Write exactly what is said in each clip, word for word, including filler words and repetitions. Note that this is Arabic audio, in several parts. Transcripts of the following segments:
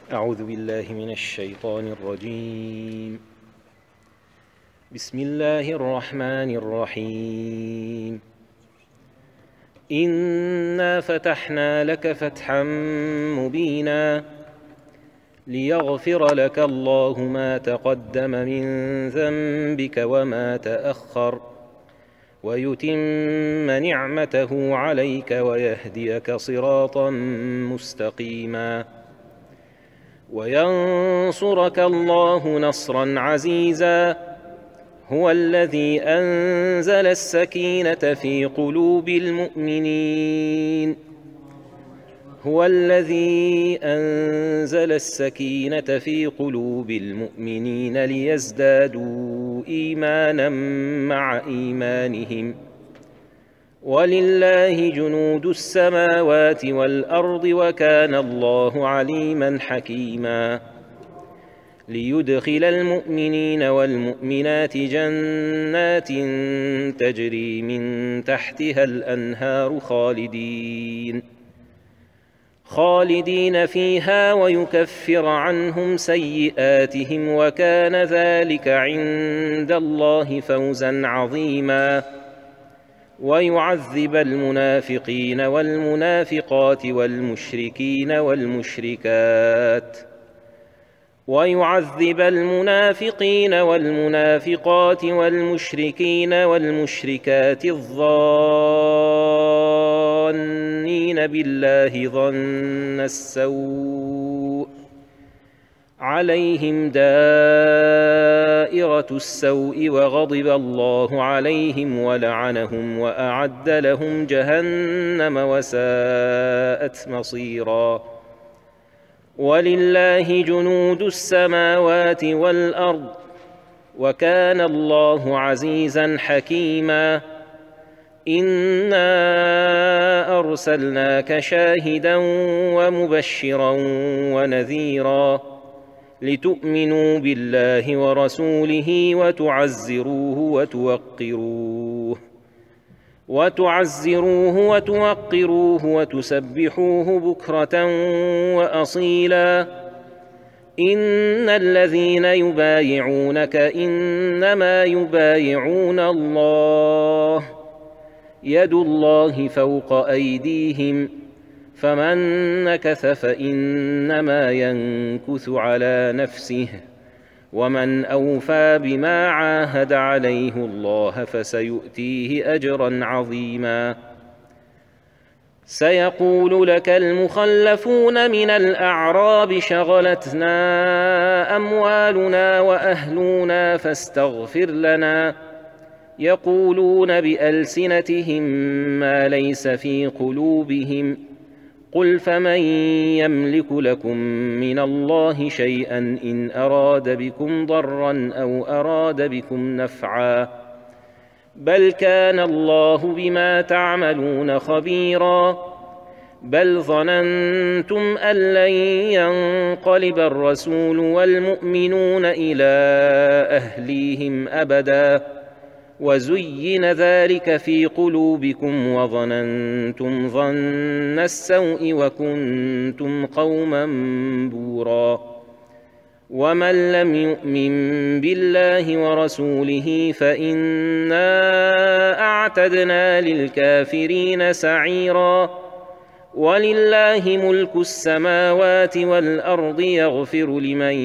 أعوذ بالله من الشيطان الرجيم. بسم الله الرحمن الرحيم. إنا فتحنا لك فتحا مبينا ليغفر لك الله ما تقدم من ذنبك وما تأخر ويتم نعمته عليك ويهديك صراطا مستقيما وينصرك الله نصرا عزيزا. هو الذي أنزل السكينة في قلوب المؤمنين هو الذي أنزل السكينة في قلوب المؤمنين ليزدادوا إيمانا مع إيمانهم ولله جنود السماوات والأرض وكان الله عليما حكيما. ليدخل المؤمنين والمؤمنات جنات تجري من تحتها الأنهار خالدين خالدين فيها ويكفر عنهم سيئاتهم وكان ذلك عند الله فوزا عظيما. ويعذب المنافقين والمنافقات والمشركين والمشركات ويعذب المنافقين والمنافقات والمشركين والمشركات الظانين بالله ظن السوء عليهم دائرة السوء وغضب الله عليهم ولعنهم وأعد لهم جهنم وساءت مصيرا. ولله جنود السماوات والأرض وكان الله عزيزا حكيما. إنا أرسلناك شاهدا ومبشرا ونذيرا لتؤمنوا بالله ورسوله وتعزروه وتوقروه وتعزروه وتوقروه وتسبحوه بكرة وأصيلا. إن الذين يبايعونك إنما يبايعون الله يد الله فوق أيديهم فمن نكث فإنما ينكث على نفسه ومن أوفى بما عاهد عليه الله فسيؤتيه أجرا عظيما. سيقول لك المخلفون من الأعراب شغلتنا أموالنا وأهلنا فاستغفر لنا يقولون بألسنتهم ما ليس في قلوبهم قل فمن يملك لكم من الله شيئا إن أراد بكم ضرا أو أراد بكم نفعا بل كان الله بما تعملون خبيرا. بل ظننتم أن لن ينقلب الرسول والمؤمنون إلى أهليهم أبدا وزين ذلك في قلوبكم وظننتم ظن السوء وكنتم قوما بورا. ومن لم يؤمن بالله ورسوله فإنا أعتدنا للكافرين سعيرا. ولله ملك السماوات والأرض يغفر لمن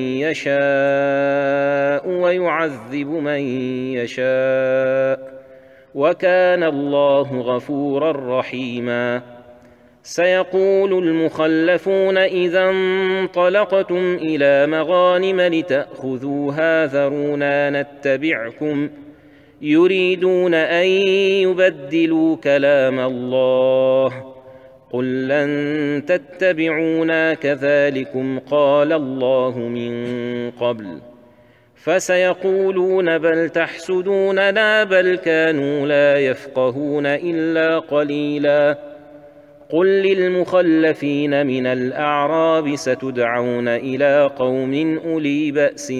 يشاء ويعذب من يشاء وكان الله غفورا رحيما. سيقول المخلفون إذا انطلقتم إلى مغانم لتأخذوها ذرونا نتبعكم يريدون أن يبدلوا كلام الله قل لن تتبعونا كذلكم قال الله من قبل فسيقولون بل تحسدوننا بل كانوا لا يفقهون إلا قليلا. قل للمخلفين من الأعراب ستدعون إلى قوم أولي بأس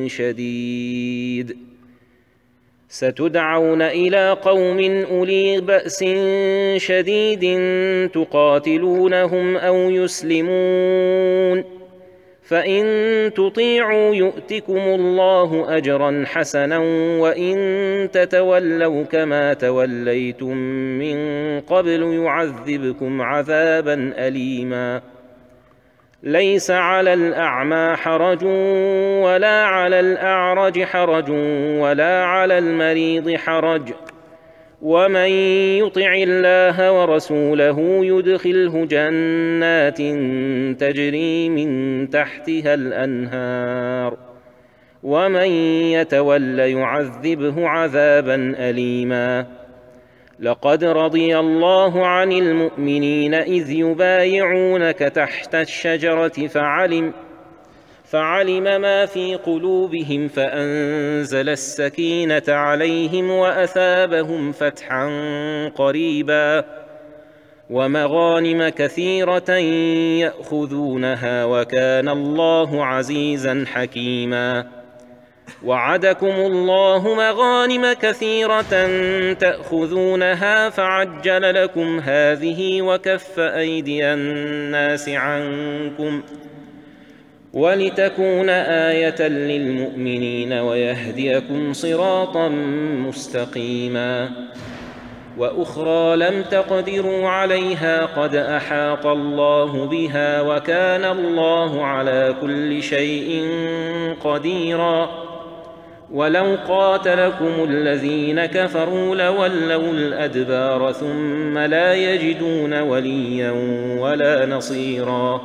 شديد ستدعون إلى قوم أولي بأس شديد تقاتلونهم أو يسلمون فإن تطيعوا يؤتكم الله أجرا حسنا وإن تتولوا كما توليتم من قبل يعذبكم عذابا أليما. ليس على الأعمى حرج ولا على الأعرج حرج ولا على المريض حرج ومن يطع الله ورسوله يدخله جنات تجري من تحتها الأنهار ومن يتول يعذبه عذابا أليما. لقد رضي الله عن المؤمنين إذ يبايعونك تحت الشجرة فعلم فعلم ما في قلوبهم فأنزل السكينة عليهم وأثابهم فتحا قريبا ومغانم كثيرة يأخذونها وكان الله عزيزا حكيما. وعدكم الله مغانم كثيرة تأخذونها فعجل لكم هذه وكف أيدي الناس عنكم ولتكون آية للمؤمنين ويهديكم صراطا مستقيما. وأخرى لم تقدروا عليها قد أحاط الله بها وكان الله على كل شيء قديرا. ولو قاتلكم الذين كفروا لولوا الأدبار ثم لا يجدون وليا ولا نصيرا.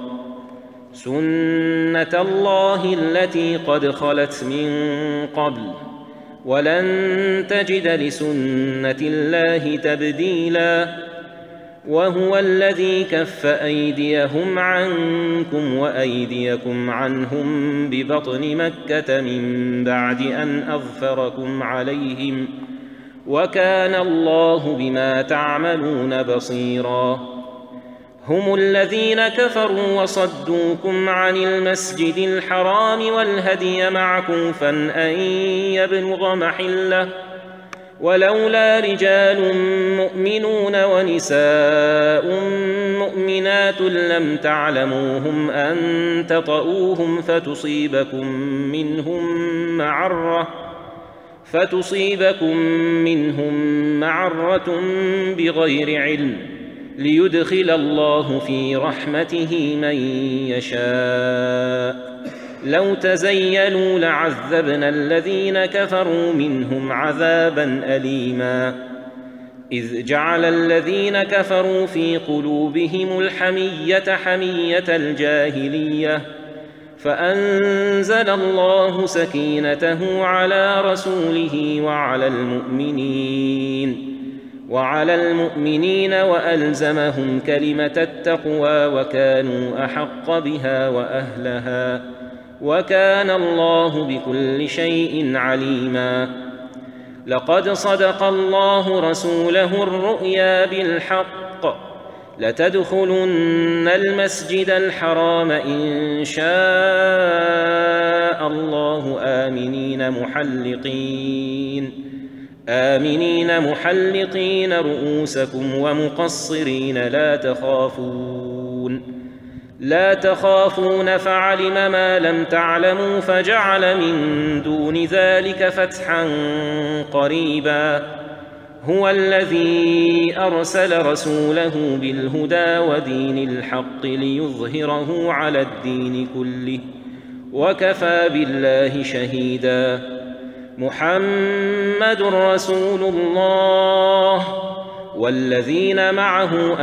سنة الله التي قد خلت من قبل ولن تجد لسنة الله تبديلا. وهو الذي كف أيديهم عنكم وأيديكم عنهم ببطن مكة من بعد أن أظفركم عليهم وكان الله بما تعملون بصيرا. هم الذين كفروا وصدوكم عن المسجد الحرام والهدي معكوفا أن يبلغ محله ولولا رجال مؤمنون ونساء مؤمنات لم تعلموهم أن تطؤوهم فتصيبكم منهم معرة فتصيبكم منهم معرة بغير علم ليدخل الله في رحمته من يشاء. لو تزيلوا لعذبنا الذين كفروا منهم عذابا أليما. إذ جعل الذين كفروا في قلوبهم الحمية حمية الجاهلية فأنزل الله سكينته على رسوله وعلى المؤمنين وعلى المؤمنين وألزمهم كلمة التقوى وكانوا أحق بها وأهلها وكان الله بكل شيء عليما. لقد صدق الله رسوله الرؤيا بالحق لتدخلن المسجد الحرام إن شاء الله آمنين محلقين آمنين محلقين رؤوسكم ومقصرين لا تخافون لا تخافون فعلم ما لم تعلموا فجعل من دون ذلك فتحا قريبا. هو الذي أرسل رسوله بالهدى ودين الحق ليظهره على الدين كله وكفى بالله شهيدا. محمد رسول الله والذين معه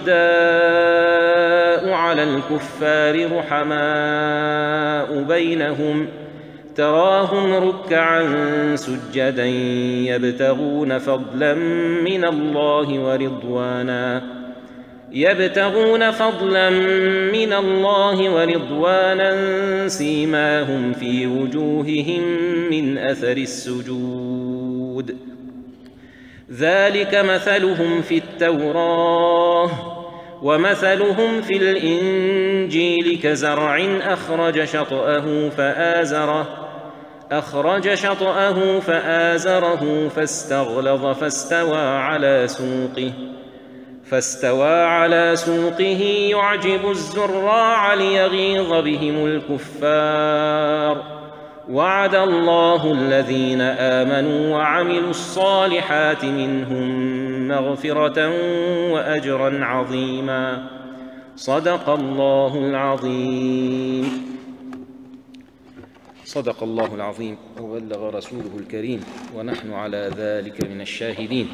أشداء على الكفار رحماء بينهم تراهم ركعا سجدا يبتغون فضلا من الله ورضوانا يبتغون فضلا من الله ورضوانا سيماهم في وجوههم من أثر السجود ذلك مثلهم في التوراة ومثلهم في الإنجيل كزرع أخرج شطأه فآزره أخرج شطأه فآزره فاستغلظ فاستوى على سوقه فاستوى على سوقه يعجب الزراع ليغيظ بهم الكفار وعد الله الذين آمنوا وعملوا الصالحات منهم مغفرة وأجرا عظيما. صدق الله العظيم. صدق الله العظيم وبلغ رسوله الكريم ونحن على ذلك من الشاهدين.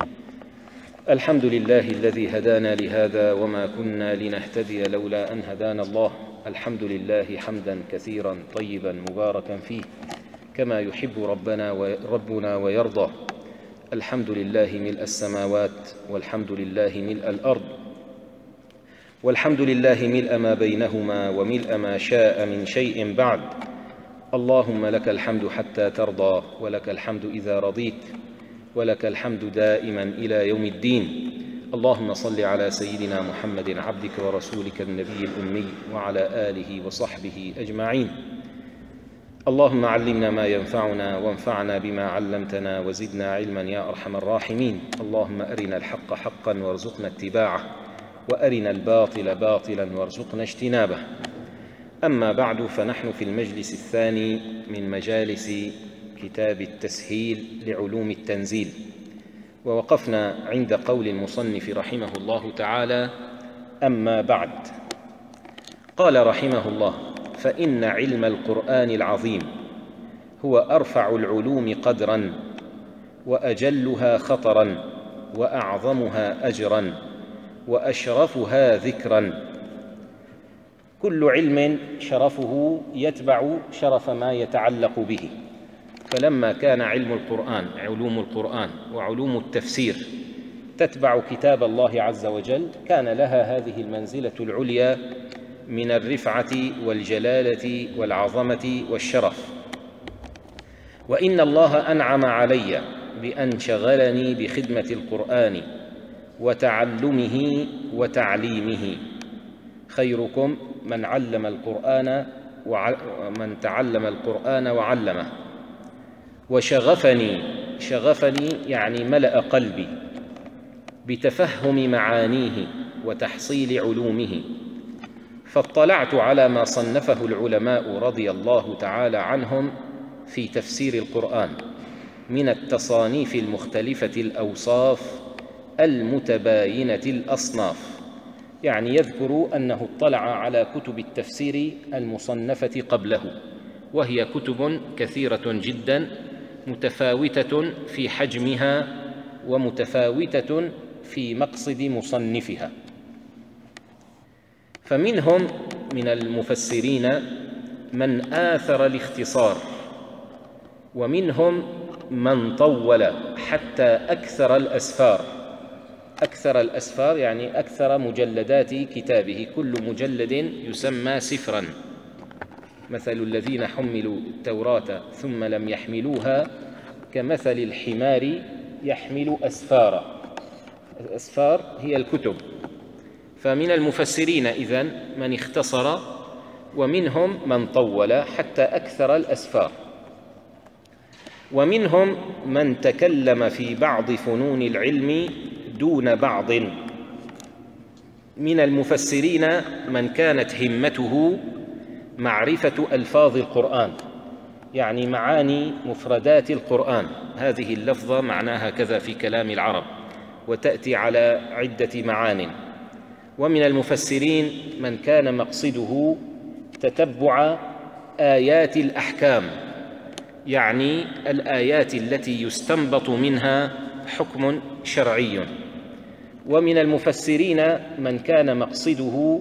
الحمد لله الذي هدانا لهذا وما كنا لنهتدي لولا أن هدانا الله. الحمد لله حمدا كثيرا طيبا مباركا فيه كما يحب ربنا وربنا ويرضى. الحمد لله ملء السماوات والحمد لله ملء الأرض والحمد لله ملء ما بينهما وملء ما شاء من شيء بعد. اللهم لك الحمد حتى ترضى ولك الحمد إذا رضيت ولك الحمد دائما إلى يوم الدين. اللهم صل على سيدنا محمد عبدك ورسولك النبي الأمي وعلى آله وصحبه أجمعين. اللهم علمنا ما ينفعنا وانفعنا بما علمتنا وزدنا علما يا أرحم الراحمين. اللهم أرنا الحق حقا وارزقنا اتباعه وأرنا الباطل باطلا وارزقنا اجتنابه. أما بعد، فنحن في المجلس الثاني من مجالس كتاب التسهيل لعلوم التنزيل، ووقفنا عند قول المصنف رحمه الله تعالى: أما بعد. قال رحمه الله: فإن علم القرآن العظيم هو أرفع العلوم قدرا وأجلها خطرا وأعظمها أجرا وأشرفها ذكرا. كل علم شرفه يتبع شرف ما يتعلق به، فلما كان علم القرآن علوم القرآن وعلوم التفسير تتبع كتاب الله عز وجل، كان لها هذه المنزلة العليا من الرفعة والجلالة والعظمة والشرف. وإن الله أنعم علي بأن شغلني بخدمة القرآن وتعلمه وتعليمه. خيركم من علم القرآن ومن تعلم القرآن وعلمه. وشغفني، شغفني يعني ملأ قلبي بتفهم معانيه وتحصيل علومه. فاطلعت على ما صنفه العلماء رضي الله تعالى عنهم في تفسير القرآن من التصانيف المختلفة الأوصاف المتباينة الأصناف. يعني يذكر أنه اطلع على كتب التفسير المصنفة قبله، وهي كتب كثيرة جدا متفاوتة في حجمها ومتفاوتة في مقصد مصنفها. فمنهم من المفسرين من آثر الاختصار، ومنهم من طول حتى أكثر الأسفار. أكثر الأسفار يعني أكثر مجلدات كتابه، كل مجلد يسمى سفرا. مثل الذين حملوا التوراة ثم لم يحملوها كمثل الحمار يحمل أسفارا. الأسفار هي الكتب. فمن المفسرين إذن من اختصر، ومنهم من طول حتى أكثر الأسفار، ومنهم من تكلم في بعض فنون العلم دون بعض. من المفسرين من كانت همته معرفة ألفاظ القرآن، يعني معاني مفردات القرآن. هذه اللفظة معناها كذا في كلام العرب، وتأتي على عدة معان. ومن المفسرين من كان مقصده تتبع آيات الأحكام، يعني الآيات التي يستنبط منها حكم شرعي. ومن المفسرين من كان مقصده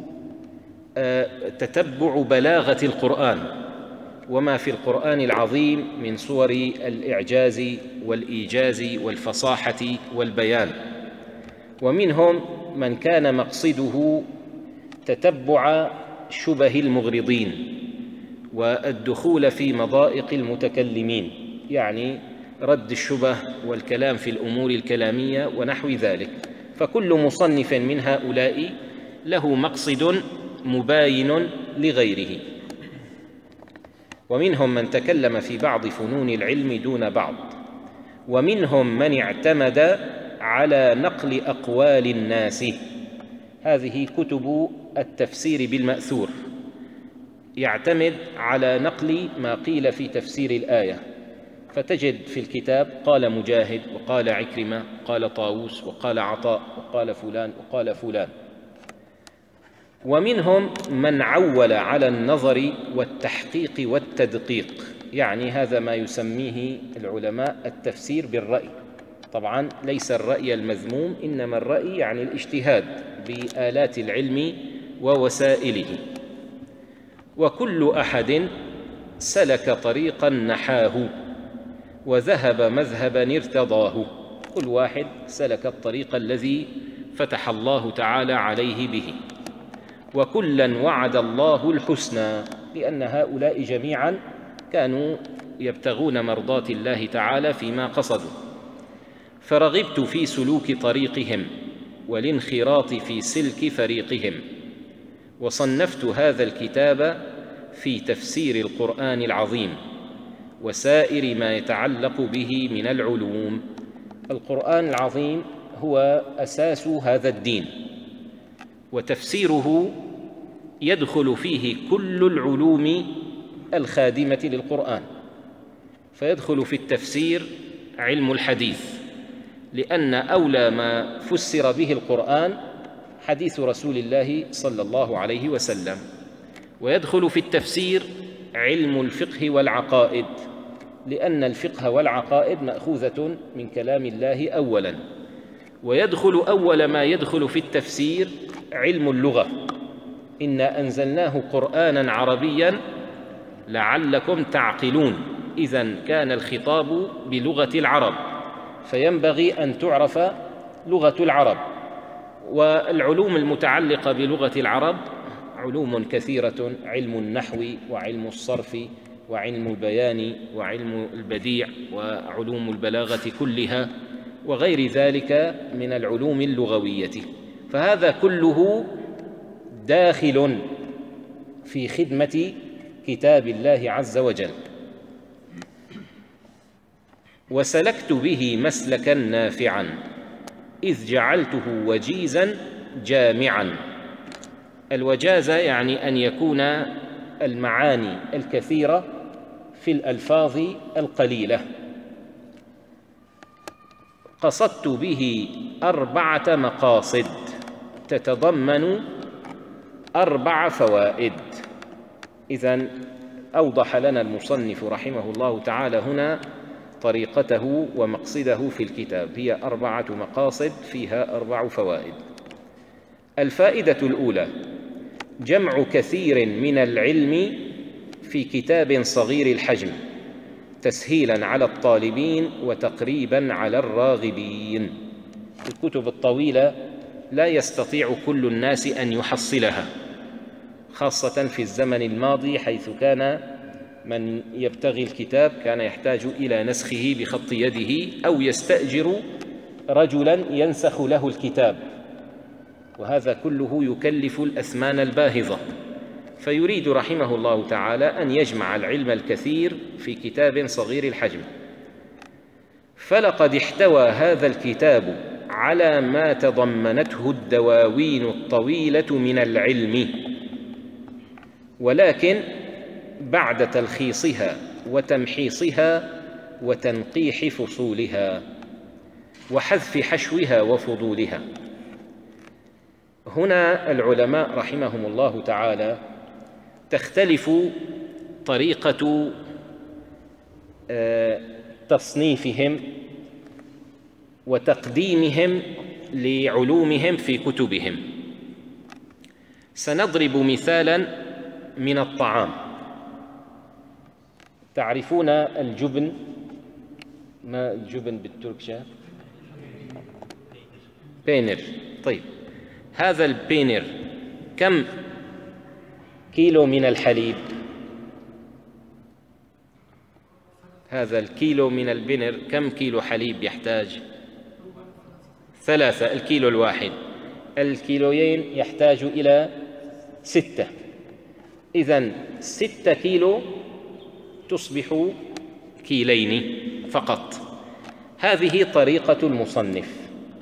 تتبع بلاغة القرآن وما في القرآن العظيم من صور الإعجاز والإيجاز والفصاحة والبيان. ومنهم من كان مقصده تتبع شبه المغرضين والدخول في مضائق المتكلمين، يعني رد الشبه والكلام في الأمور الكلامية ونحو ذلك. فكل مصنف من هؤلاء له مقصد مباين لغيره. ومنهم من تكلم في بعض فنون العلم دون بعض، ومنهم من اعتمد على نقل أقوال الناس. هذه كتب التفسير بالمأثور، يعتمد على نقل ما قيل في تفسير الآية، فتجد في الكتاب قال مجاهد وقال عكرمة وقال طاووس وقال عطاء وقال فلان وقال فلان. ومنهم من عول على النظر والتحقيق والتدقيق، يعني هذا ما يسميه العلماء التفسير بالرأي. طبعا ليس الرأي المذموم، إنما الرأي يعني الاجتهاد بآلات العلم ووسائله. وكل أحد سلك طريقا نحاه وذهب مذهبا ارتضاه. كل واحد سلك الطريق الذي فتح الله تعالى عليه به. وكلا وعد الله الحسنى، لأن هؤلاء جميعا كانوا يبتغون مرضات الله تعالى فيما قصدوا. فرغبت في سلوك طريقهم والانخراط في سلك فريقهم، وصنفت هذا الكتاب في تفسير القرآن العظيم وسائر ما يتعلق به من العلوم. القرآن العظيم هو أساس هذا الدين، وتفسيره يدخل فيه كل العلوم الخادمة للقرآن. فيدخل في التفسير علم الحديث، لأن أولى ما فسر به القرآن حديث رسول الله صلى الله عليه وسلم. ويدخل في التفسير علم الفقه والعقائد، لأن الفقه والعقائد مأخوذة من كلام الله أولاً. ويدخل أول ما يدخل في التفسير علم اللغة، إنا أنزلناه قرآناً عربياً لعلكم تعقلون. إذن كان الخطاب بلغة العرب، فينبغي أن تعرف لغة العرب. والعلوم المتعلقة بلغة العرب علوم كثيرة: علم النحو وعلم الصرف وعلم البيان وعلم البديع وعلوم البلاغة كلها وغير ذلك من العلوم اللغوية. فهذا كله داخل في خدمة كتاب الله عز وجل. وسلكت به مسلكا نافعا إذ جعلته وجيزا جامعا. الوجازة يعني أن يكون المعاني الكثيرة في الألفاظ القليلة. قصدت به أربعة مقاصد تتضمن أربع فوائد. إذن أوضح لنا المصنف رحمه الله تعالى هنا طريقته ومقصده في الكتاب. هي أربعة مقاصد فيها أربع فوائد. الفائدة الأولى: جمع كثير من العلم في كتاب صغير الحجم، تسهيلاً على الطالبين وتقريباً على الراغبين. الكتب الطويلة لا يستطيع كل الناس أن يحصلها، خاصة في الزمن الماضي، حيث كان من يبتغي الكتاب كان يحتاج إلى نسخه بخط يده أو يستأجر رجلاً ينسخ له الكتاب، وهذا كله يكلف الأثمان الباهظة. فيريد رحمه الله تعالى أن يجمع العلم الكثير في كتاب صغير الحجم. فلقد احتوى هذا الكتاب على ما تضمنته الدواوين الطويلة من العلم، ولكن بعد تلخيصها وتمحيصها وتنقيح فصولها وحذف حشوها وفضولها. هنا العلماء رحمهم الله تعالى تختلف طريقة تصنيفهم وتقديمهم لعلومهم في كتبهم. سنضرب مثالا من الطعام. تعرفون الجبن؟ ما الجبن بالتركشة؟ بينر. طيب، هذا البينر كم كيلو من الحليب؟ هذا الكيلو من البنر كم كيلو حليب يحتاج؟ ثلاثة. الكيلو الواحد. الكيلوين يحتاج إلى ستة. إذن ستة كيلو تصبح كيلين فقط. هذه طريقة المصنف.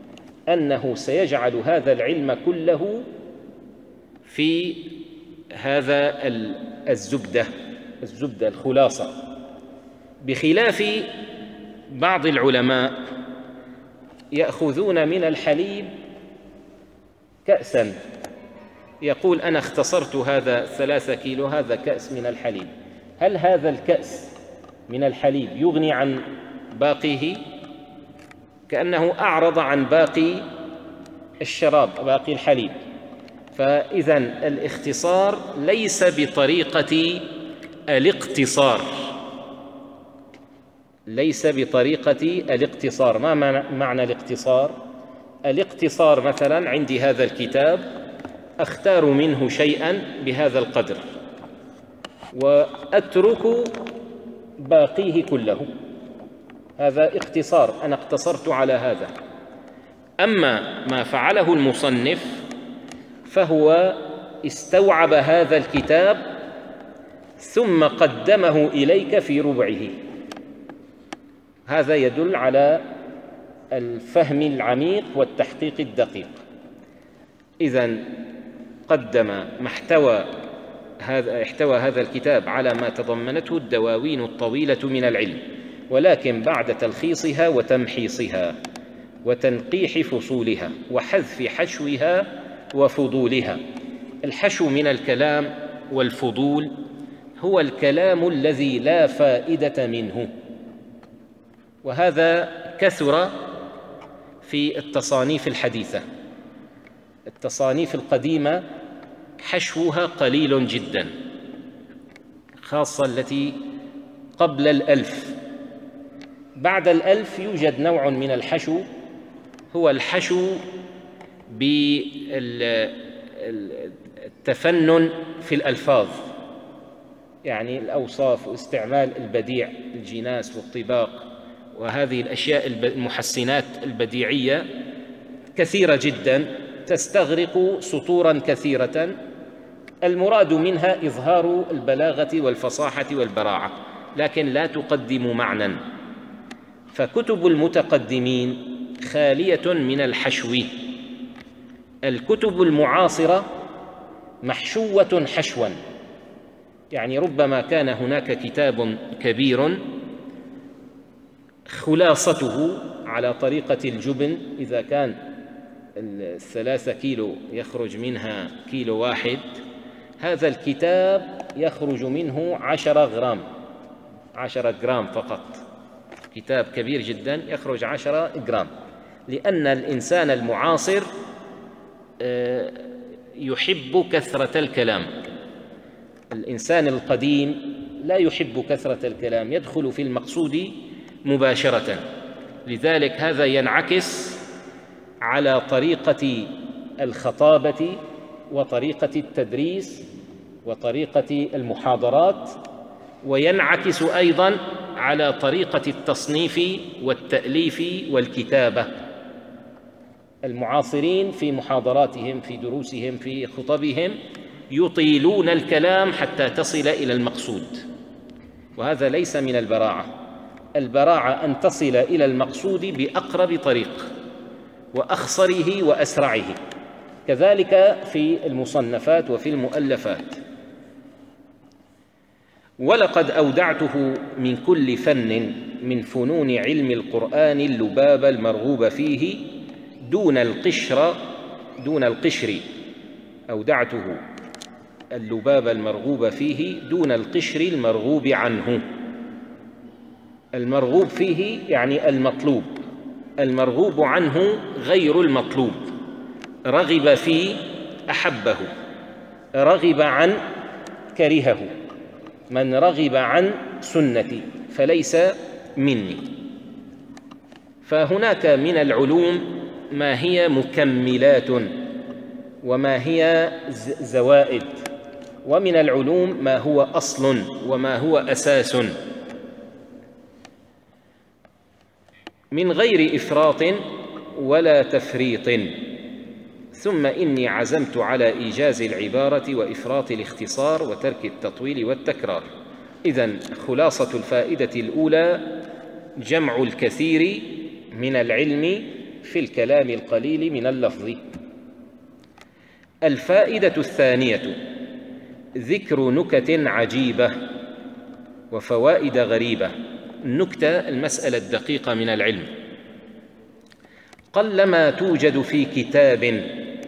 أنه سيجعل هذا العلم كله في هذا الزبدة الزبدة الخلاصة، بخلاف بعض العلماء يأخذون من الحليب كأساً، يقول أنا اختصرت هذا ثلاثة كيلو، هذا كأس من الحليب. هل هذا الكأس من الحليب يغني عن باقيه؟ كأنه أعرض عن باقي الشراب، باقي الحليب. فإذن الاختصار ليس بطريقة الاقتصار، ليس بطريقة الاقتصار. ما معنى الاقتصار؟ الاقتصار مثلا عندي هذا الكتاب، أختار منه شيئا بهذا القدر وأترك باقيه كله، هذا اختصار، أنا اقتصرت على هذا. أما ما فعله المصنف فهو استوعب هذا الكتاب ثم قدمه إليك في ربعه، هذا يدل على الفهم العميق والتحقيق الدقيق. إذن قدم محتوى هذا احتوى هذا الكتاب على ما تضمنته الدواوين الطويلة من العلم، ولكن بعد تلخيصها وتمحيصها وتنقيح فصولها وحذف حشوها وفضولها. الحشو من الكلام والفضول هو الكلام الذي لا فائدة منه، وهذا كثر في التصانيف الحديثة. التصانيف القديمة حشوها قليل جدا، خاصة التي قبل الألف. بعد الألف يوجد نوع من الحشو، هو الحشو بالتفنن في الألفاظ، يعني الأوصاف واستعمال البديع، الجناس والطباق وهذه الأشياء المحسنات البديعية كثيرة جدا تستغرق سطورا كثيرة، المراد منها إظهار البلاغة والفصاحة والبراعة، لكن لا تقدم معنى. فكتب المتقدمين خالية من الحشو. الكتب المعاصرة محشوة حشوا، يعني ربما كان هناك كتاب كبير خلاصته على طريقة الجبن، إذا كان الثلاثة كيلو يخرج منها كيلو واحد، هذا الكتاب يخرج منه عشرة غرام، عشرة جرام فقط. كتاب كبير جدا يخرج عشرة جرام، لأن الإنسان المعاصر يحب كثرة الكلام. الإنسان القديم لا يحب كثرة الكلام، يدخل في المقصود مباشرة. لذلك هذا ينعكس على طريقة الخطابة وطريقة التدريس وطريقة المحاضرات، وينعكس أيضاً على طريقة التصنيف والتأليف والكتابة. المعاصرين في محاضراتهم، في دروسهم، في خطبهم يطيلون الكلام حتى تصل إلى المقصود، وهذا ليس من البراعة. البراعة أن تصل إلى المقصود بأقرب طريق وأخصره وأسرعه. كذلك في المصنفات وفي المؤلفات. ولقد أودعته من كل فن من فنون علم القرآن اللباب المرغوب فيه دون القشر دون القشر أودعته اللباب المرغوب فيه دون القشر المرغوب عنه. المرغوب فيه يعني المطلوب، المرغوب عنه غير المطلوب. رغب فيه أحبه، رغب عن كرهه. من رغب عن سنتي فليس مني. فهناك من العلوم ما هي مكملات وما هي زوائد، ومن العلوم ما هو أصل وما هو أساس، من غير إفراط ولا تفريط. ثم إني عزمت على إيجاز العبارة وإفراط الاختصار وترك التطويل والتكرار. إذن خلاصة الفائدة الأولى: جمع الكثير من العلم في الكلام القليل من اللفظ. الفائدة الثانية: ذكر نكت عجيبة وفوائد غريبة. النكتة المسألة الدقيقة من العلم، قلما توجد في كتاب،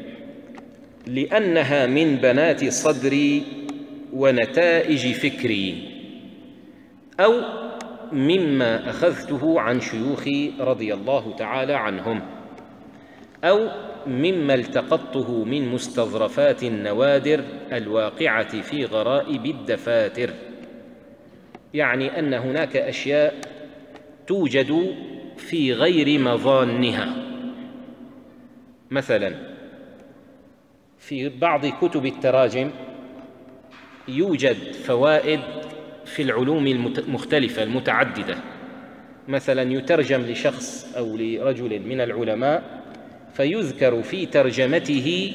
لأنها من بنات صدري ونتائج فكري، أو مما أخذته عن شيوخي رضي الله تعالى عنهم، أو مما التقطته من مستظرفات النوادر الواقعة في غرائب الدفاتر. يعني أن هناك أشياء توجد في غير مظانها. مثلا في بعض كتب التراجم يوجد فوائد في العلوم المختلفة المتعددة. مثلا يترجم لشخص أو لرجل من العلماء فيذكر في ترجمته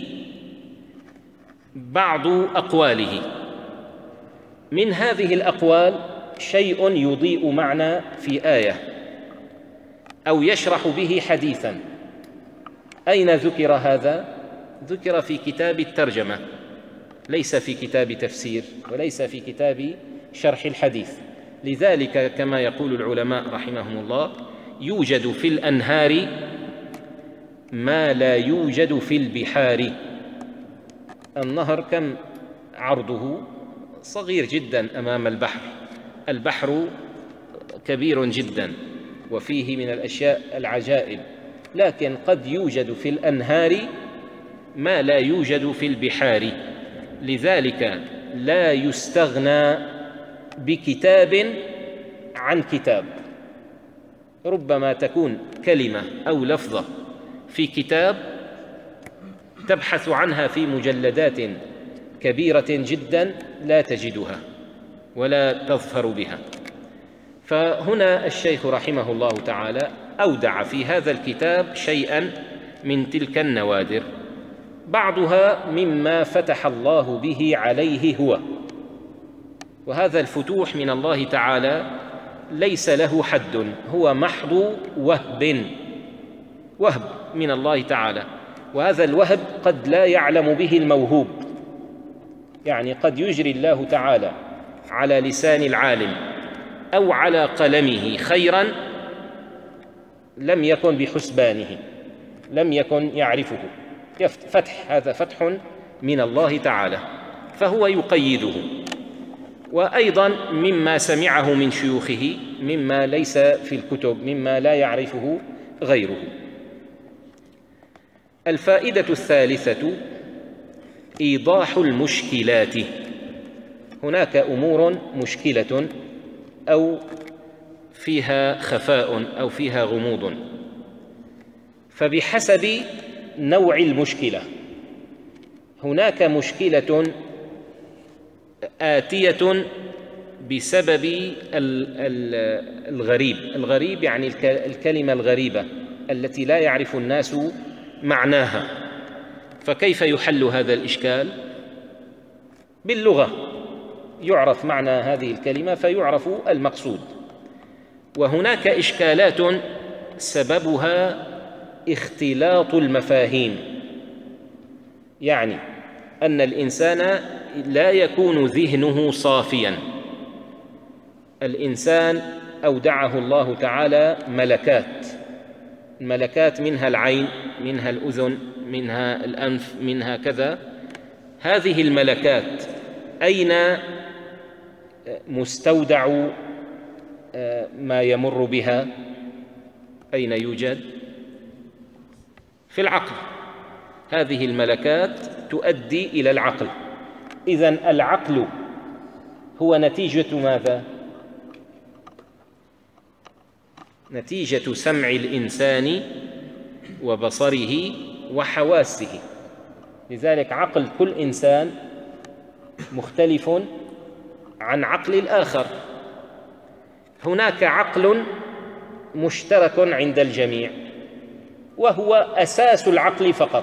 بعض أقواله، من هذه الأقوال شيء يضيء معنى في آية أو يشرح به حديثا. أين ذكر هذا؟ ذكر في كتاب الترجمة، ليس في كتاب تفسير وليس في كتاب شرح الحديث. لذلك كما يقول العلماء رحمهم الله: يوجد في الأنهار ما لا يوجد في البحار. النهر كم عرضه؟ صغير جدا أمام البحر. البحر كبير جدا وفيه من الأشياء العجائب، لكن قد يوجد في الأنهار ما لا يوجد في البحار. لذلك لا يستغنى بكتاب عن كتاب. ربما تكون كلمة أو لفظة في كتاب تبحث عنها في مجلدات كبيرة جدا لا تجدها ولا تظفر بها. فهنا الشيخ رحمه الله تعالى أودع في هذا الكتاب شيئا من تلك النوادر، بعضها مما فتح الله به عليه هو. وهذا الفتوح من الله تعالى ليس له حد، هو محض وهب، وهب من الله تعالى. وهذا الوهب قد لا يعلم به الموهوب، يعني قد يجري الله تعالى على لسان العالم أو على قلمه خيرا لم يكن بحسبانه، لم يكن يعرفه. فتح، هذا فتح من الله تعالى، فهو يقيده. وأيضا مما سمعه من شيوخه، مما ليس في الكتب، مما لا يعرفه غيره. الفائدة الثالثة: إيضاح المشكلات. هناك أمور مشكلة أو فيها خفاء أو فيها غموض، فبحسب نوع المشكلة. هناك مشكلة آتية بسبب الغريب. الغريب يعني الكلمة الغريبة التي لا يعرف الناس معناها. فكيف يحل هذا الإشكال؟ باللغة يعرف معنى هذه الكلمة فيعرف المقصود. وهناك إشكالات سببها اختلاط المفاهيم، يعني أن الإنسان لا يكون ذهنه صافيا. الإنسان أودعه الله تعالى ملكات، الملكات منها العين، منها الأذن، منها الأنف، منها كذا. هذه الملكات أين مستودع ما يمر بها؟ أين يوجد؟ في العقل. هذه الملكات تؤدي إلى العقل. إذن العقل هو نتيجة ماذا؟ نتيجة سمع الإنسان وبصره وحواسه. لذلك عقل كل إنسان مختلف عن عقل الآخر. هناك عقل مشترك عند الجميع وهو أساس العقل فقط،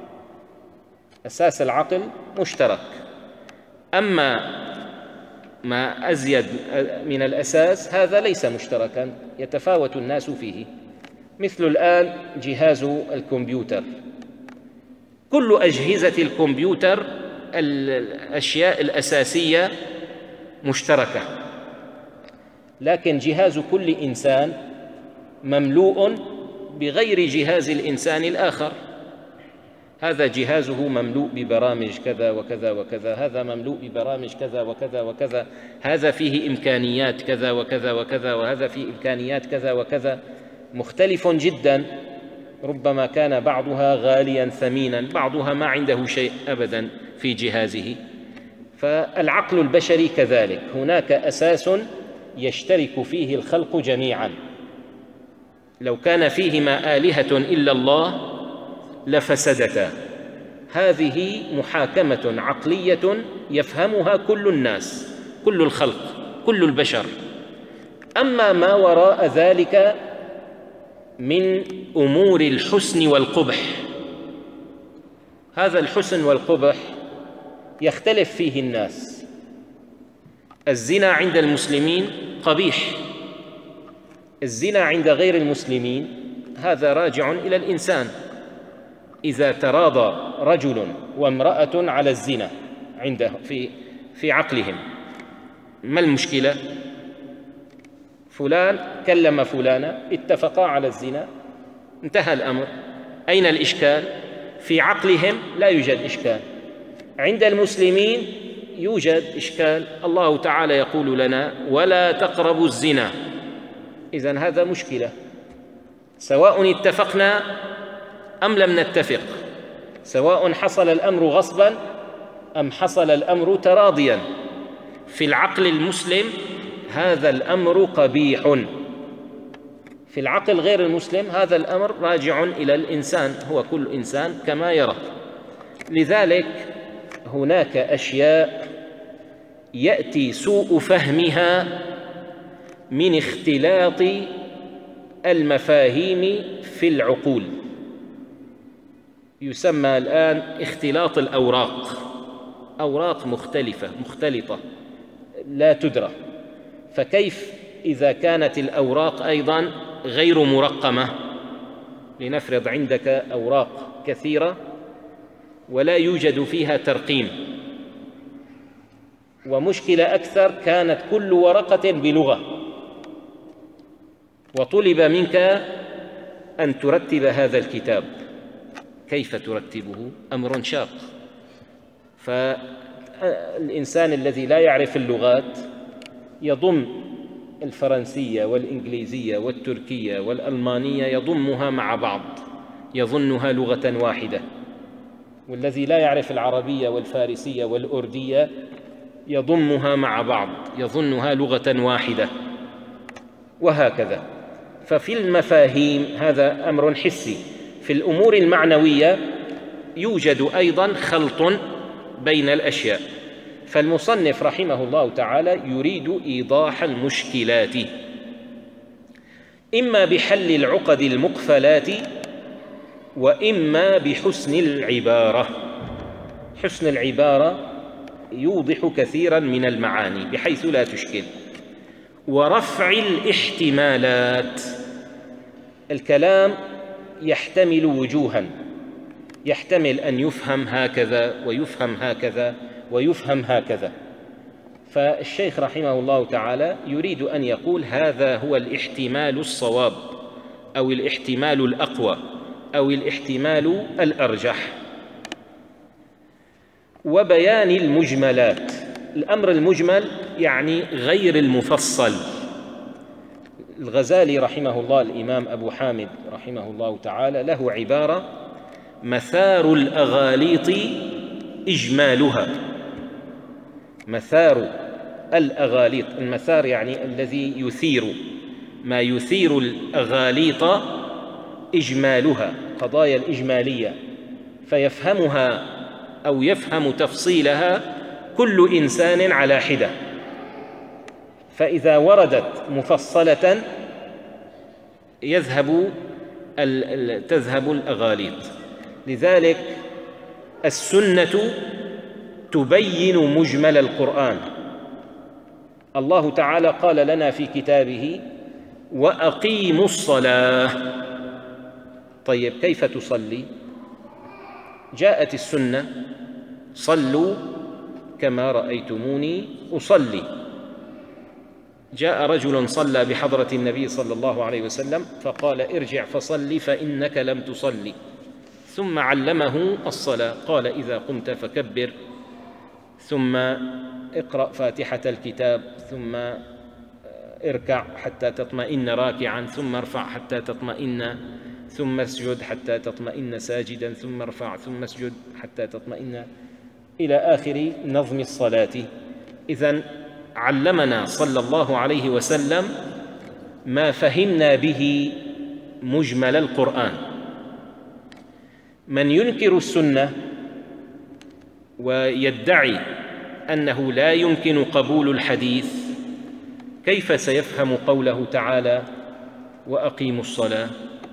أساس العقل مشترك. أما ما أزيد من الأساس هذا ليس مشتركا، يتفاوت الناس فيه. مثل الآن جهاز الكمبيوتر. كل أجهزة الكمبيوتر الأشياء الأساسية مشتركة، لكن جهاز كل إنسان مملوء بغير جهاز الإنسان الآخر. هذا جهازه مملوء ببرامج كذا وكذا وكذا، هذا مملوء ببرامج كذا وكذا وكذا، هذا فيه إمكانيات كذا وكذا وكذا، وهذا فيه إمكانيات كذا وكذا، مختلف جدا. ربما كان بعضها غاليا ثمينا، بعضها ما عنده شيء أبدا في جهازه. فالعقل البشري كذلك، هناك أساس يشترك فيه الخلق جميعا. لو كان فيهما آلهة إلا الله لفسدتا. هذه محاكمة عقلية يفهمها كل الناس، كل الخلق، كل البشر. أما ما وراء ذلك من أمور الحسن والقبح، هذا الحسن والقبح يختلف فيه الناس. الزنا عند المسلمين قبيح، الزنا عند غير المسلمين هذا راجع إلى الإنسان. إذا تراضى رجل وامرأة على الزنا عنده في في عقلهم، ما المشكلة؟ فلان كلم فلانة، اتفقا على الزنا، انتهى الأمر. أين الإشكال؟ في عقلهم لا يوجد إشكال، عند المسلمين يوجد إشكال. الله تعالى يقول لنا: ولا تقربوا الزنا. إذن هذا مشكلة، سواء اتفقنا أم لم نتفق، سواء حصل الأمر غصبا أم حصل الأمر تراضيا. في العقل المسلم هذا الأمر قبيح، في العقل غير المسلم هذا الأمر راجع إلى الإنسان، هو كل إنسان كما يرى. لذلك هناك أشياء يأتي سوء فهمها من اختلاط المفاهيم في العقول، يسمى الآن اختلاط الأوراق، أوراق مختلفة مختلطة لا تدرى. فكيف إذا كانت الأوراق أيضاً غير مرقمة؟ لنفرض عندك أوراق كثيرة ولا يوجد فيها ترقيم، ومشكلة أكثر كانت كل ورقة بلغة، وطلب منك أن ترتب هذا الكتاب، كيف ترتبه؟ أمر شاق. فالإنسان الذي لا يعرف اللغات يضم الفرنسية والإنجليزية والتركية والألمانية، يضمها مع بعض يظنها لغة واحدة، والذي لا يعرف العربية والفارسية والأردية يضمها مع بعض يظنها لغة واحدة، وهكذا. ففي المفاهيم هذا أمر حسي. في الأمور المعنوية يوجد أيضاً خلط بين الأشياء. فالمصنف رحمه الله تعالى يريد إيضاح المشكلات، إما بحل العقد المقفلات وإما بحسن العبارة. حسن العبارة يوضح كثيراً من المعاني بحيث لا تشكل. ورفع الاحتمالات، الكلام يحتمل وجوهاً، يحتمل أن يفهم هكذا ويفهم هكذا ويفهم هكذا. فالشيخ رحمه الله تعالى يريد أن يقول هذا هو الاحتمال الصواب، أو الاحتمال الأقوى، أو الاحتمال الأرجح. وبيان المجملات، الأمر المجمل يعني غير المفصل. الغزالي رحمه الله، الإمام أبو حامد رحمه الله تعالى، له عبارة: مثار الأغاليط إجمالها. مثار الأغاليط، المثار يعني الذي يثير، ما يثير الأغاليط إجمالها، قضايا الإجمالية، فيفهمها أو يفهم تفصيلها كل إنسان على حدة. فإذا وردت مفصلة يذهب تذهب الأغاليط. لذلك السنة تبين مجمل القرآن. الله تعالى قال لنا في كتابه: وأقيموا الصلاة. طيب كيف تصلي؟ جاءت السنة: صلوا كما رأيتموني أصلي. جاء رجل صلى بحضرة النبي صلى الله عليه وسلم فقال: ارجع فصلي فإنك لم تصلي. ثم علمه الصلاة، قال: إذا قمت فكبر، ثم اقرأ فاتحة الكتاب، ثم اركع حتى تطمئن راكعا، ثم ارفع حتى تطمئن، ثم اسجد حتى تطمئن ساجدا، ثم ارفع، ثم اسجد حتى تطمئن، إلى آخر نظم الصلاة. إذن علمنا صلى الله عليه وسلم ما فهمنا به مجمل القرآن. من ينكر السنة ويدعي أنه لا يمكن قبول الحديث كيف سيفهم قوله تعالى: وأقيموا الصلاة؟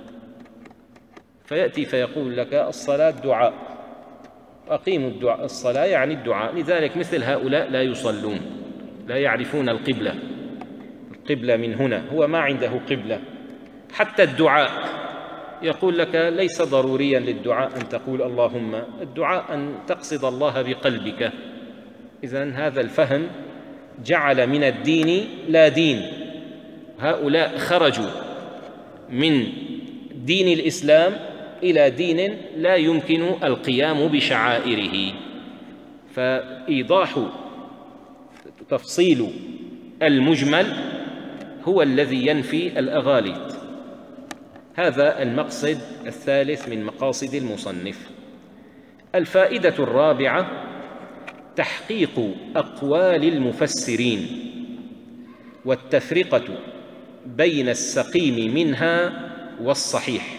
فيأتي فيقول لك: الصلاة دعاء، أقيموا الدعاء، الصلاة يعني الدعاء. لذلك مثل هؤلاء لا يصلون، لا يعرفون القبلة. القبلة من هنا، هو ما عنده قبلة. حتى الدعاء يقول لك: ليس ضروريا للدعاء أن تقول اللهم، الدعاء أن تقصد الله بقلبك. إذن هذا الفهم جعل من الدين لا دين. هؤلاء خرجوا من دين الإسلام إلى دين لا يمكن القيام بشعائره. فإيضاح تفصيل المجمل هو الذي ينفي الأغاليط. هذا المقصد الثالث من مقاصد المصنف. الفائدة الرابعة: تحقيق أقوال المفسرين والتفرقة بين السقيم منها والصحيح،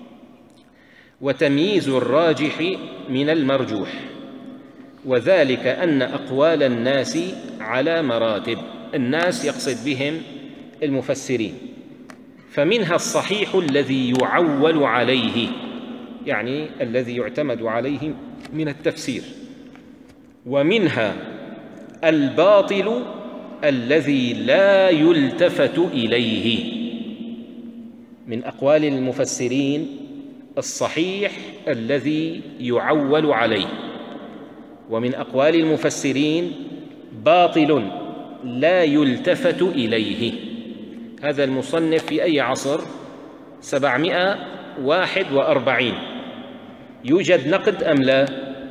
وتمييز الراجح من المرجوح، وذلك أن أقوال الناس على مراتب. الناس يقصد بهم المفسرين، فمنها الصحيح الذي يعول عليه، يعني الذي يعتمد عليه من التفسير، ومنها الباطل الذي لا يلتفت إليه. من أقوال المفسرين الصحيح الذي يعول عليه، ومن أقوال المفسرين باطل لا يلتفت إليه. هذا المصنف في أي عصر؟ سبعمائة وواحد وأربعين. يوجد نقد أم لا؟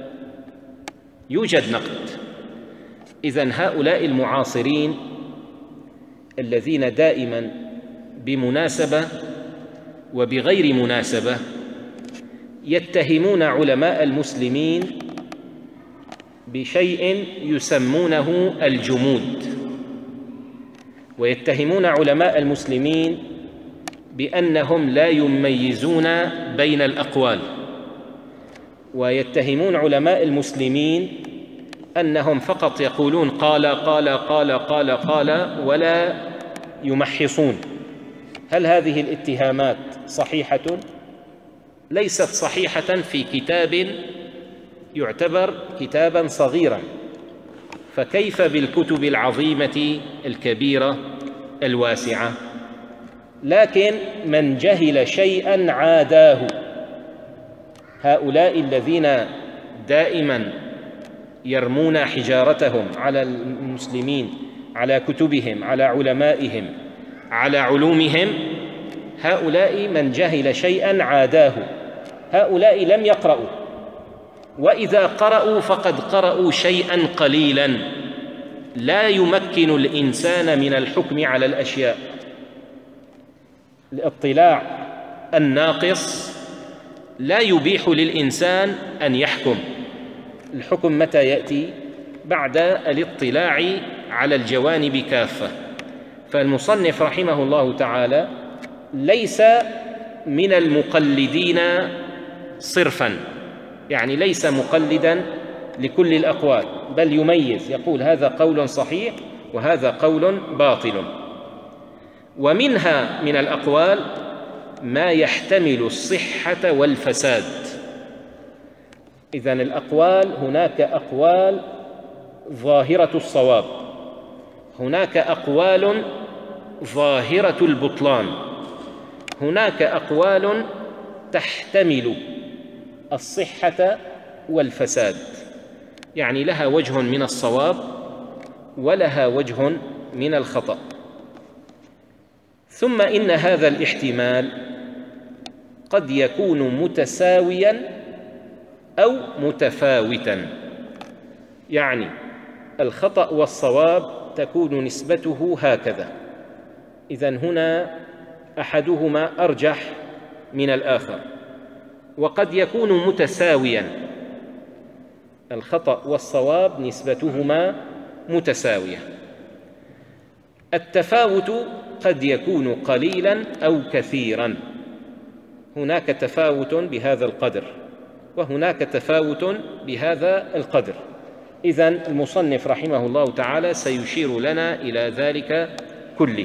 يوجد نقد. إذن هؤلاء المعاصرين الذين دائما بمناسبة وبغير مناسبة يتهمون علماء المسلمين بشيء يسمونه الجمود، ويتهمون علماء المسلمين بأنهم لا يميزون بين الأقوال، ويتهمون علماء المسلمين أنهم فقط يقولون قال قال قال قال قال ولا يمحصون. هل هذه الاتهامات صحيحة؟ ليست صحيحة في كتاب يعتبر كتابا صغيرا، فكيف بالكتب العظيمة الكبيرة الواسعة؟ لكن من جهل شيئا عاداه. هؤلاء الذين دائما يرمون حجارتهم على المسلمين، على كتبهم، على علمائهم، على علومهم، هؤلاء من جهل شيئا عاداه. هؤلاء لم يقرأوا، وإذا قرأوا فقد قرأوا شيئا قليلا لا يمكن الإنسان من الحكم على الأشياء. الاطلاع الناقص لا يبيح للإنسان أن يحكم. الحكم متى يأتي؟ بعد الاطلاع على الجوانب كافة. فالمصنف رحمه الله تعالى ليس من المقلدين صرفا، يعني ليس مقلدا لكل الأقوال، بل يميز، يقول هذا قول صحيح وهذا قول باطل. ومنها من الأقوال ما يحتمل الصحة والفساد. إذن الأقوال، هناك أقوال ظاهرة الصواب، هناك أقوال ظاهرة البطلان، هناك أقوال تحتمل الصحة والفساد، يعني لها وجه من الصواب ولها وجه من الخطأ. ثم إن هذا الاحتمال قد يكون متساويا أو متفاوتا، يعني الخطأ والصواب تكون نسبته هكذا، إذن هنا أحدهما أرجح من الآخر، وقد يكون متساويا، الخطأ والصواب نسبتهما متساوية. التفاوت قد يكون قليلا أو كثيرا، هناك تفاوت بهذا القدر وهناك تفاوت بهذا القدر. إذن المصنف رحمه الله تعالى سيشير لنا إلى ذلك كله.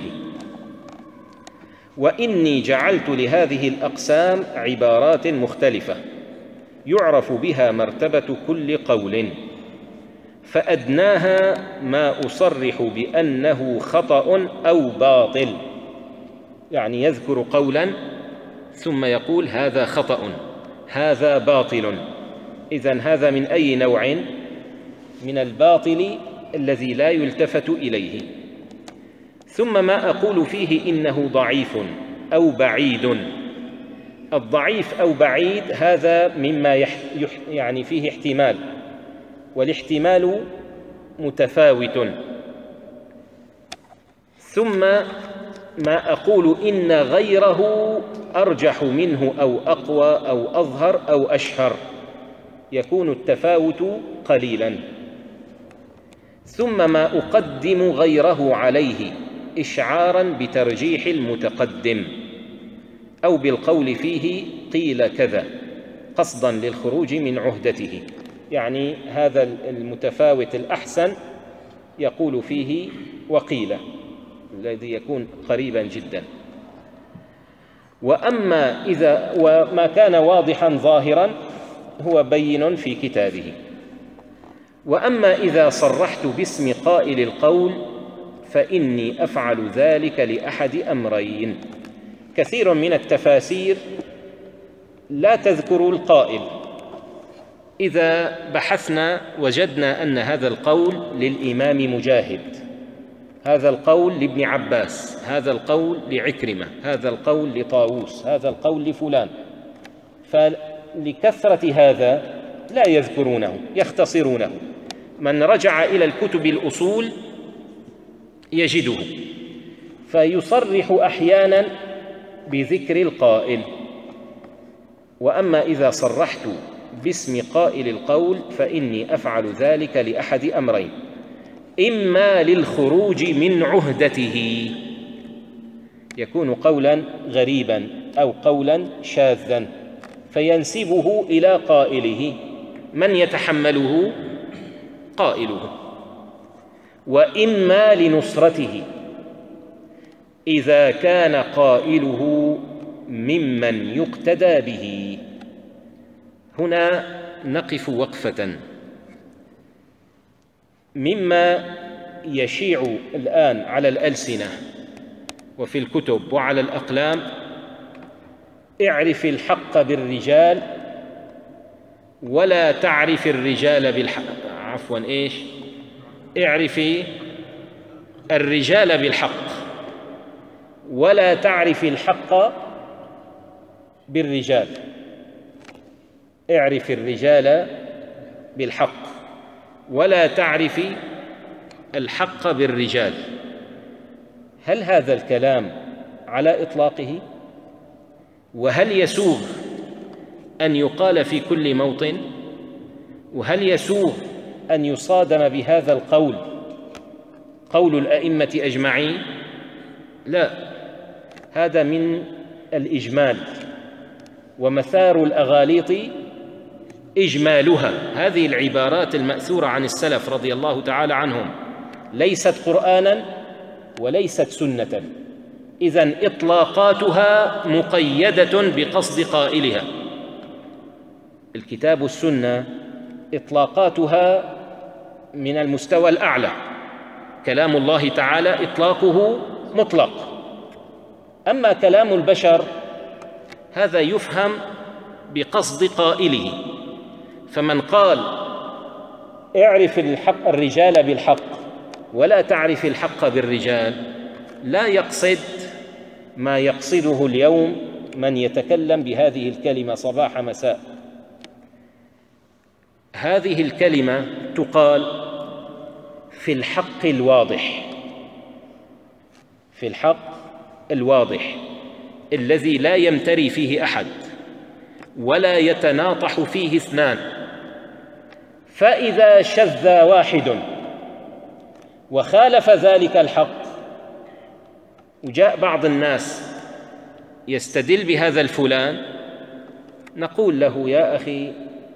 وإني جعلت لهذه الأقسام عبارات مختلفة يعرف بها مرتبة كل قول، فأدناها ما أصرح بأنه خطأ أو باطل، يعني يذكر قولا ثم يقول هذا خطأ هذا باطل. إذن هذا من أي نوع؟ من الباطل الذي لا يلتفت إليه. ثم ما أقول فيه إنه ضعيف أو بعيد. الضعيف أو بعيد هذا مما يح يعني فيه احتمال، والاحتمال متفاوت. ثم ما أقول إن غيره أرجح منه أو أقوى أو أظهر أو أشهر، يكون التفاوت قليلا. ثم ما أقدم غيره عليه إشعارا بترجيح المتقدم، أو بالقول فيه قيل كذا قصدا للخروج من عهدته، يعني هذا المتفاوت الأحسن يقول فيه وقيل، الذي يكون قريبا جدا. وأما إذا وما كان واضحا ظاهرا هو بين في كتابه. وأما إذا صرحت باسم قائل القول فإني أفعل ذلك لأحد أمرين. كثير من التفاسير لا تذكر القائل. إذا بحثنا وجدنا أن هذا القول للإمام مجاهد، هذا القول لابن عباس، هذا القول لعكرمة، هذا القول لطاووس، هذا القول لفلان، فلكثرة هذا لا يذكرونه، يختصرونه. من رجع إلى الكتب الأصول يجده، فيصرح أحيانا بذكر القائل. وأما إذا صرحت باسم قائل القول فإني أفعل ذلك لأحد أمرين: إما للخروج من عهدته، يكون قولا غريبا أو قولا شاذا فينسبه إلى قائله، من يتحمله؟ قائله. وإما لنصرته، إذا كان قائله ممن يقتدى به. هنا نقف وقفة. مما يشيع الآن على الألسنة وفي الكتب وعلى الأقلام: اعرف الحق بالرجال ولا تعرف الرجال بالحق. عفوا إيش؟ اعرفي الرجال بالحق ولا تعرف الحق بالرجال. اعرف الرجال بالحق ولا تعرف الحق بالرجال. هل هذا الكلام على إطلاقه؟ وهل يسوغ أن يقال في كل موطن؟ وهل يسوغ أن يصادم بهذا القول قول الأئمة أجمعين؟ لا، هذا من الإجمال، ومثار الأغاليط إجمالها. هذه العبارات المأثورة عن السلف رضي الله تعالى عنهم ليست قرآنا وليست سنة، إذن إطلاقاتها مقيدة بقصد قائلها. الكتاب والسنة إطلاقاتها من المستوى الأعلى، كلام الله تعالى إطلاقه مطلق. أما كلام البشر هذا يفهم بقصد قائله. فمن قال اعرف الحق الرجال بالحق ولا تعرف الحق بالرجال لا يقصد ما يقصده اليوم من يتكلم بهذه الكلمة صباح مساء. هذه الكلمة تقال في الحق الواضح، في الحق الواضح الذي لا يمتري فيه أحد ولا يتناطح فيه اثنان. فإذا شذ واحد وخالف ذلك الحق وجاء بعض الناس يستدل بهذا الفلان، نقول له يا أخي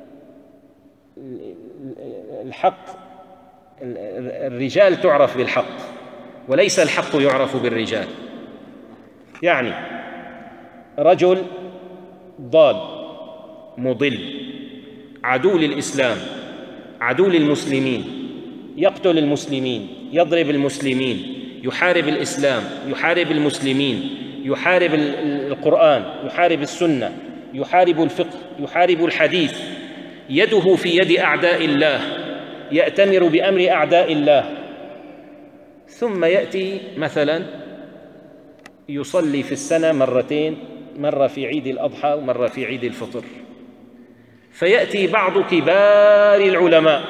الحق الرجال تعرف بالحق وليس الحق يعرف بالرجال. يعني رجل ضال مضل عدو للإسلام عدو للمسلمين، يقتل المسلمين، يضرب المسلمين، يحارب الإسلام، يحارب المسلمين، يحارب القرآن، يحارب السنة، يحارب الفقه، يحارب الحديث، يده في يد أعداء الله، يأتمر بأمر أعداء الله. ثم يأتي مثلا يصلي في السنة مرتين، مرة في عيد الأضحى ومرة في عيد الفطر، فيأتي بعض كبار العلماء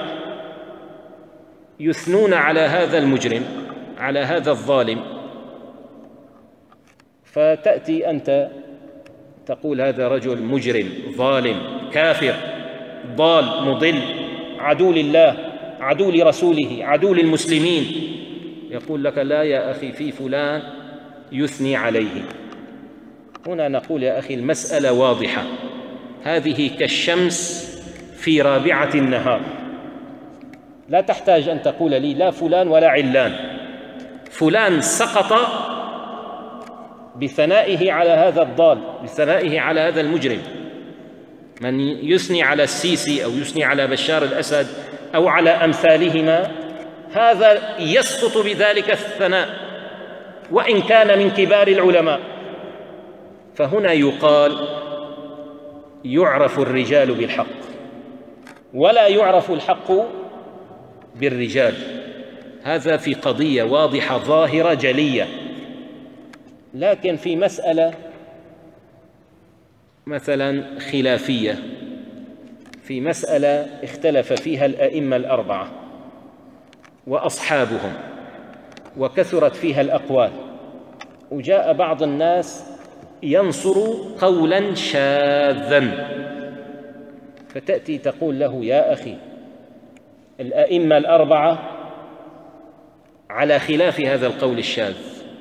يثنون على هذا المجرم، على هذا الظالم، فتأتي أنت تقول هذا رجل مجرم ظالم كافر ضال مضل عدو لله عدو لرسوله عدو للمسلمين. يقول لك لا يا أخي في فلان يثني عليه. هنا نقول يا أخي المسألة واضحة، هذه كالشمس في رابعة النهار، لا تحتاج أن تقول لي لا فلان ولا علان. فلان سقط بثنائه على هذا الضال، بثنائه على هذا المجرم. من يثني على السيسي أو يثني على بشار الأسد أو على أمثالهما هذا يسقط بذلك الثناء وإن كان من كبار العلماء. فهنا يقال يعرف الرجال بالحق ولا يعرف الحق بالرجال. هذا في قضية واضحة ظاهرة جلية. لكن في مسألة مثلا خلافية، في مسألة اختلف فيها الأئمة الأربعة وأصحابهم وكثرت فيها الأقوال، وجاء بعض الناس ينصر قولا شاذا، فتأتي تقول له يا أخي الأئمة الأربعة على خلاف هذا القول الشاذ،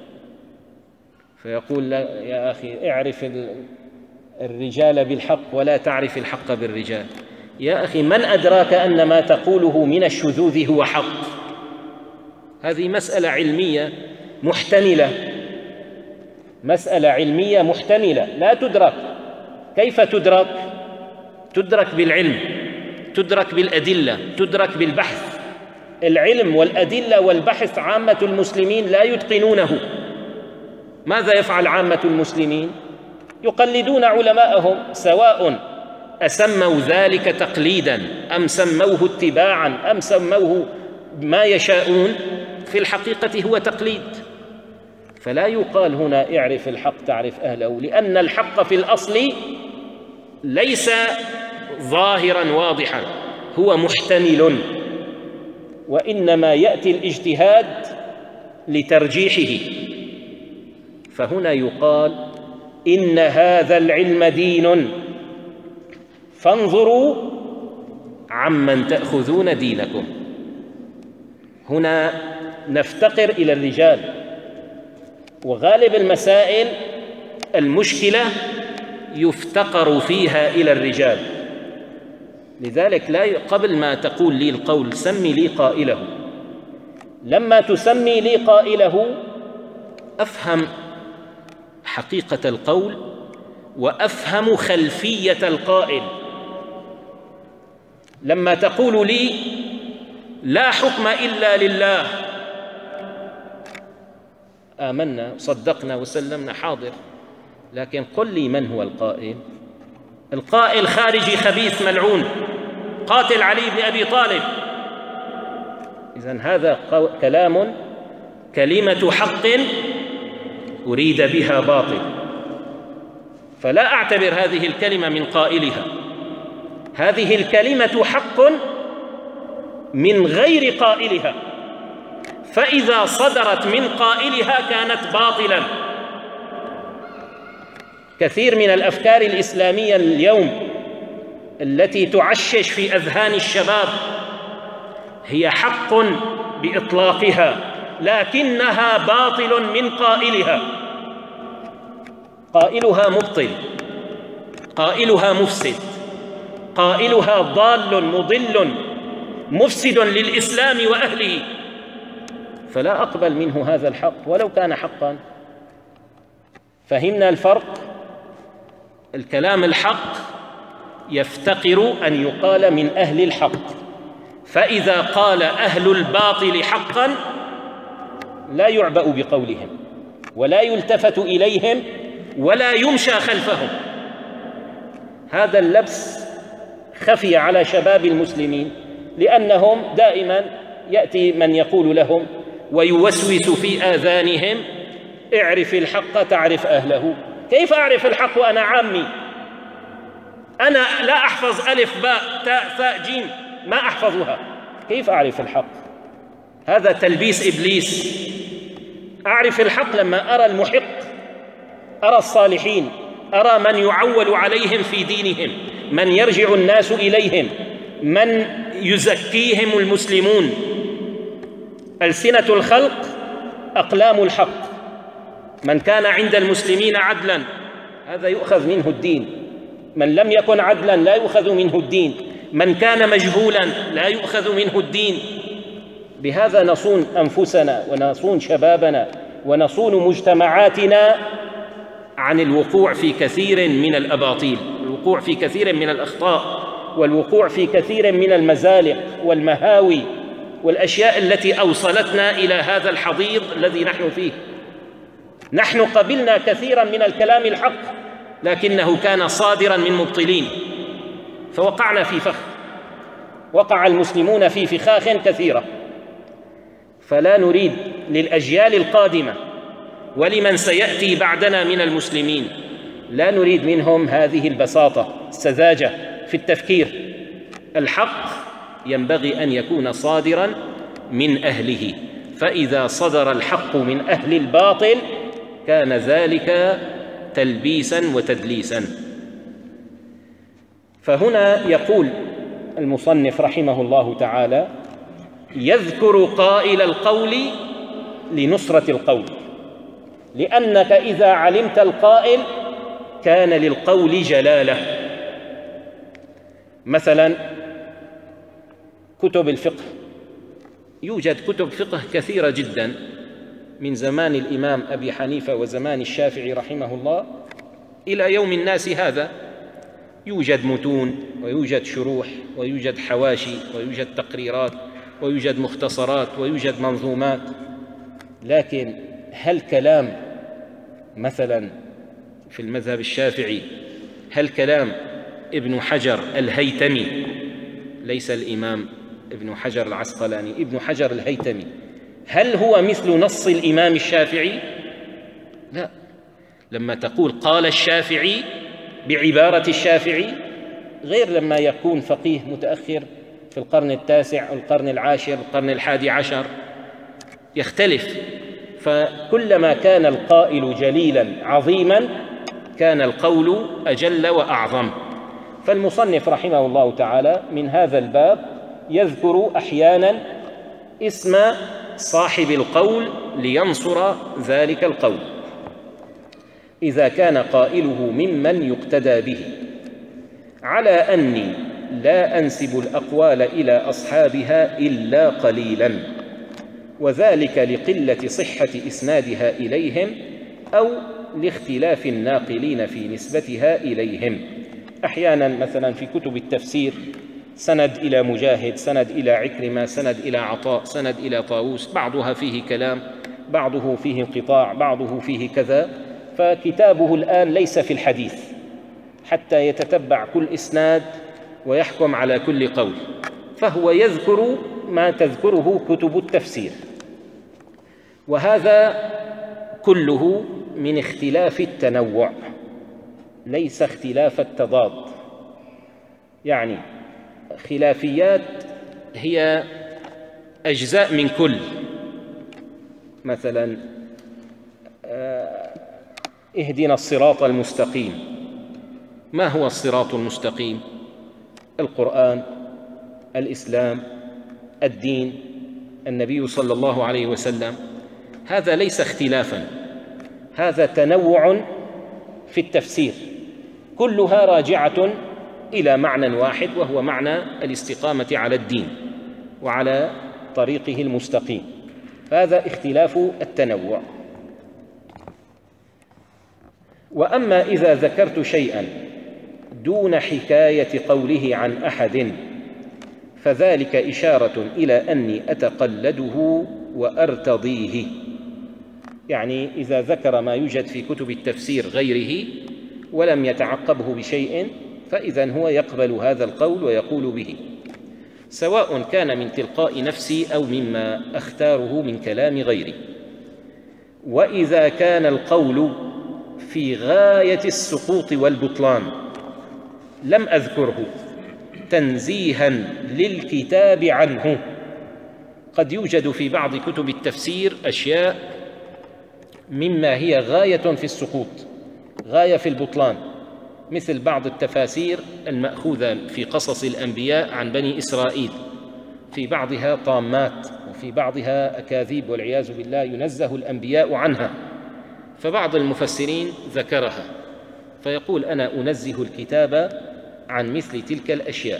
فيقول يا أخي اعرف الرجال بالحق ولا تعرف الحق بالرجال. يا أخي من أدراك أن ما تقوله من الشذوذ هو حق؟ هذه مسألة علمية محتملة، مسألة علمية محتملة لا تدرك. كيف تدرك؟ تدرك بالعلم، تدرك بالأدلة، تدرك بالبحث. العلم والأدلة والبحث عامة المسلمين لا يتقنونه. ماذا يفعل عامة المسلمين؟ يقلدون علماءهم، سواء أسموا ذلك تقليداً أم سموه اتباعاً أم سموه ما يشاءون، في الحقيقة هو تقليد. فلا يقال هنا اعرف الحق تعرف أهله، لأن الحق في الأصل ليس ظاهراً واضحاً، هو محتمل، وإنما يأتي الاجتهاد لترجيحه. فهنا يقال إن هذا العلم دين فانظروا عمن تأخذون دينكم. هنا نفتقر إلى الرجال، وغالب المسائل المشكلة يفتقر فيها إلى الرجال. لذلك لا قبل ما تقول لي القول سمي لي قائله. لما تسمي لي قائله أفهم حقيقة القول وأفهم خلفية القائل. لما تقول لي لا حكم إلا لله آمنا صدقنا وسلمنا حاضر، لكن قل لي من هو القائل؟ القائل خارجي خبيث ملعون قاتل علي بن أبي طالب. إذن هذا كلام كلمة حق أريد بها باطل، فلا أعتبر هذه الكلمة من قائلها. هذه الكلمة حق من غير قائلها، فإذا صدرت من قائلها كانت باطلاً. كثير من الأفكار الإسلامية اليوم التي تعشش في أذهان الشباب هي حق بإطلاقها، لكنها باطل من قائلها. قائلها مبطل، قائلها مفسد، قائلها ضال مضل مفسد للإسلام وأهله، فلا أقبل منه هذا الحق ولو كان حقا. فهمنا الفرق؟ الكلام الحق يفتقر أن يقال من أهل الحق، فإذا قال أهل الباطل حقا لا يعبأ بقولهم ولا يلتفت إليهم ولا يمشى خلفهم. هذا اللبس خفي على شباب المسلمين، لأنهم دائما يأتي من يقول لهم ويوسوس في آذانهم اعرف الحق تعرف أهله. كيف أعرف الحق وأنا عامي؟ أنا لا أحفظ ألف باء تاء ثاء جيم، ما أحفظها، كيف أعرف الحق؟ هذا تلبيس إبليس. أعرف الحق لما أرى المحق، أرى الصالحين، أرى من يعول عليهم في دينهم، من يرجع الناس إليهم، من يزكيهم المسلمون. ألسنة الخلق أقلام الحق، من كان عند المسلمين عدلا هذا يؤخذ منه الدين، من لم يكن عدلا لا يؤخذ منه الدين، من كان مجهولا لا يؤخذ منه الدين. بهذا نصون أنفسنا ونصون شبابنا ونصون مجتمعاتنا عن الوقوع في كثير من الأباطيل، الوقوع في كثير من الأخطاء، والوقوع في كثير من المزالق والمهاوي والأشياء التي أوصلتنا إلى هذا الحضيض الذي نحن فيه. نحن قبلنا كثيرا من الكلام الحق لكنه كان صادرا من مبطلين، فوقعنا في فخ، وقع المسلمون في فخاخ كثيرة. فلا نريد للأجيال القادمة ولمن سيأتي بعدنا من المسلمين، لا نريد منهم هذه البساطة السذاجة في التفكير. الحق ينبغي أن يكون صادرا من أهله، فإذا صدر الحق من أهل الباطل كان ذلك تلبيسا وتدليسا. فهنا يقول المصنف رحمه الله تعالى: يذكر قائل القول لنصرة القول، لأنك إذا علمت القائل كان للقول جلالة. مثلا كتب الفقه، يوجد كتب فقه كثيرة جدا من زمان الإمام أبي حنيفة وزمان الشافعي رحمه الله إلى يوم الناس هذا، يوجد متون ويوجد شروح ويوجد حواشي ويوجد تقريرات ويوجد مختصرات ويوجد منظومات. لكن هل كلام مثلا في المذهب الشافعي، هل كلام ابن حجر الهيتمي، ليس الإمام ابن حجر العسقلاني، ابن حجر الهيتمي، هل هو مثل نص الإمام الشافعي؟ لا. لما تقول قال الشافعي بعبارة الشافعي غير لما يكون فقيه متأخر في القرن التاسع أو القرن العاشر القرن الحادي عشر، يختلف. فكلما كان القائل جليلا عظيما كان القول أجل وأعظم. فالمصنف رحمه الله تعالى من هذا الباب يذكر أحيانا اسم صاحب القول لينصر ذلك القول إذا كان قائله ممن يقتدى به، على أني لا أنسب الأقوال إلى أصحابها إلا قليلا، وذلك لقلة صحة إسنادها إليهم أو لاختلاف الناقلين في نسبتها إليهم. أحيانا مثلا في كتب التفسير سند إلى مجاهد، سند إلى عكرمة، سند إلى عطاء، سند إلى طاووس، بعضها فيه كلام، بعضه فيه انقطاع، بعضه فيه كذا، فكتابه الآن ليس في الحديث حتى يتتبع كل إسناد ويحكم على كل قول، فهو يذكر ما تذكره كتب التفسير. وهذا كله من اختلاف التنوع ليس اختلاف التضاد. يعني خلافيات هي أجزاء من كل، مثلا اهدنا الصراط المستقيم. ما هو الصراط المستقيم؟ القرآن، الإسلام، الدين، النبي صلى الله عليه وسلم. هذا ليس اختلافا، هذا تنوع في التفسير، كلها راجعة إلى معنى واحد، وهو معنى الاستقامة على الدين وعلى طريقه المستقيم. هذا اختلاف التنوع. وأما إذا ذكرت شيئا دون حكاية قوله عن أحد فذلك إشارة إلى أني أتقلده وأرتضيه. يعني إذا ذكر ما يوجد في كتب التفسير غيره ولم يتعقبه بشيء فإذن هو يقبل هذا القول ويقول به، سواء كان من تلقاء نفسي أو مما أختاره من كلام غيري. وإذا كان القول في غاية السقوط والبطلان لم أذكره تنزيها للكتاب عنه. قد يوجد في بعض كتب التفسير أشياء مما هي غاية في السقوط، غاية في البطلان، مثل بعض التفاسير المأخوذة في قصص الأنبياء عن بني إسرائيل، في بعضها طامات وفي بعضها أكاذيب والعياذ بالله ينزه الأنبياء عنها، فبعض المفسرين ذكرها فيقول أنا أنزه الكتاب عن مثل تلك الأشياء،